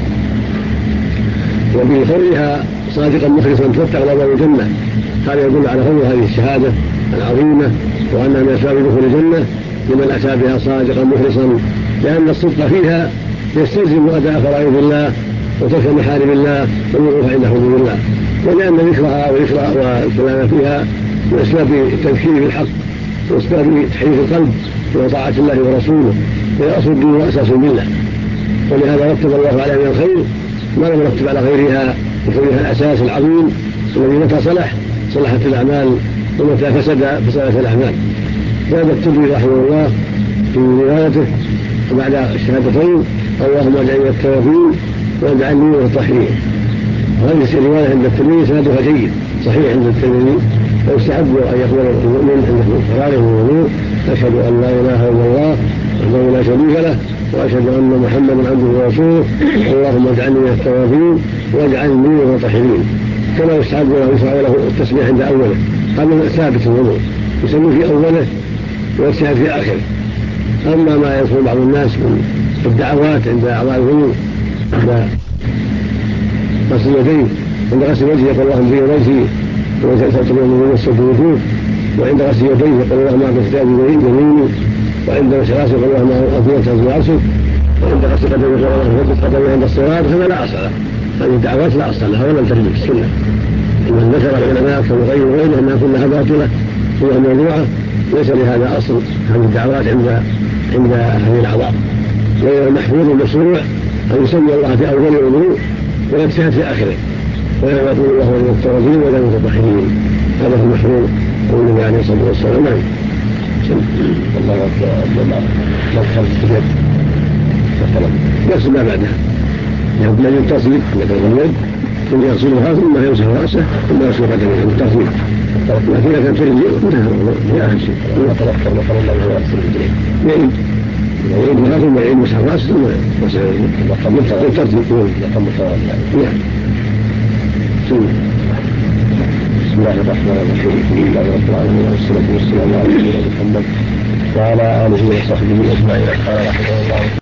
وبفرها صادقا مخلصا تفتح له باب الجنة. هذا يدل على فضل هذه الشهادة العظيمة، وأنها من أسباب دخول الجنة لمن أتى بها صادقا مخلصا، لأن الصدق فيها يستلزم أداء فرائض الله وترك محارم الله والوقوف عند حدود الله، ولأن ذكرها والكلام فيها من أسباب التذكير بالحق وأسباب تحريك القلب وطاعة الله ورسوله، وهي أصل الدين وأساس الملة. ولهذا رتب الله عليها من الخير ما لم يرتب على غيرها، وكونها الأساس العظيم الذي متى صلحت الأعمال ومتى فسدت الأعمال. هذا الترمذي رحمه الله في روايته وبعد الشهادتين اللهم اجعلني التوابين واجعلني من المتطهرين. وهذه الرواية عند الترمذي سندها جيد صحيح عند الترمذي. ويستحب أن يقول المؤمن عند فراره من الوضوء أشهد أن لا إله إلا الله وحده لا شريك له وأشهد أن محمدا عبده ورسوله اللهم اجعلني من التوابين واجعلني من المتطهرين. كما يستحب أن يشرع له التسبيح عند أوله هذا ثابت في الوضوء يسمي في أوله ويستحب في آخره. أما ما يذكر بعض الناس من الدعوات عند أعضاء الوضوء عند غسل اليدين عند غسل الوجه يقول اللهم في وجهي وتطلع من الصدر والوجوه، وعند غسل يديه يقول اللهم اعطي كتابي يميني، وعند غسل راسه يقول اللهم اعطي كتابي عرشك، وعند غسل قدمه يقول اللهم ثبت قدمي عند الصواب. هذا لا اصل له، هذه الدعوات لا اصل لها ولم ترد في السنه. ومن ذكر العلماء كغيره انها كلها باطله وهي موضوعه ليس لهذا اصل. هذه الدعوات عند هذه الاعضاء غير المحفوظ المشروع ان يسمي الله في اول الوضوء ويجتهد في اخره ويقول الله من التوابين ولا من المتطهرين. هذا هو المحفوظ قول النبي عليه الصلاه والسلام. نعم. الله أكبر. لو كان السجود نفس ما بعدها يبدأ التصوير يتغير ثم يغسلها ثم يمسح راسه ثم يغسل قدمه التصوير. لكن إذا كان في الرجل هي آخر شيء. أتذكر مثلا لو هو يغسل الرجلين يعيد ثم يعيد مسح راسه ثم يمسح الترتيب. نعم. بسم الله الرحمن الرحيم. الحمد لله رب العالمين والصلاة والسلام على سيدنا محمد وعلى آله وصحبه أجمعين. قال رحمه الله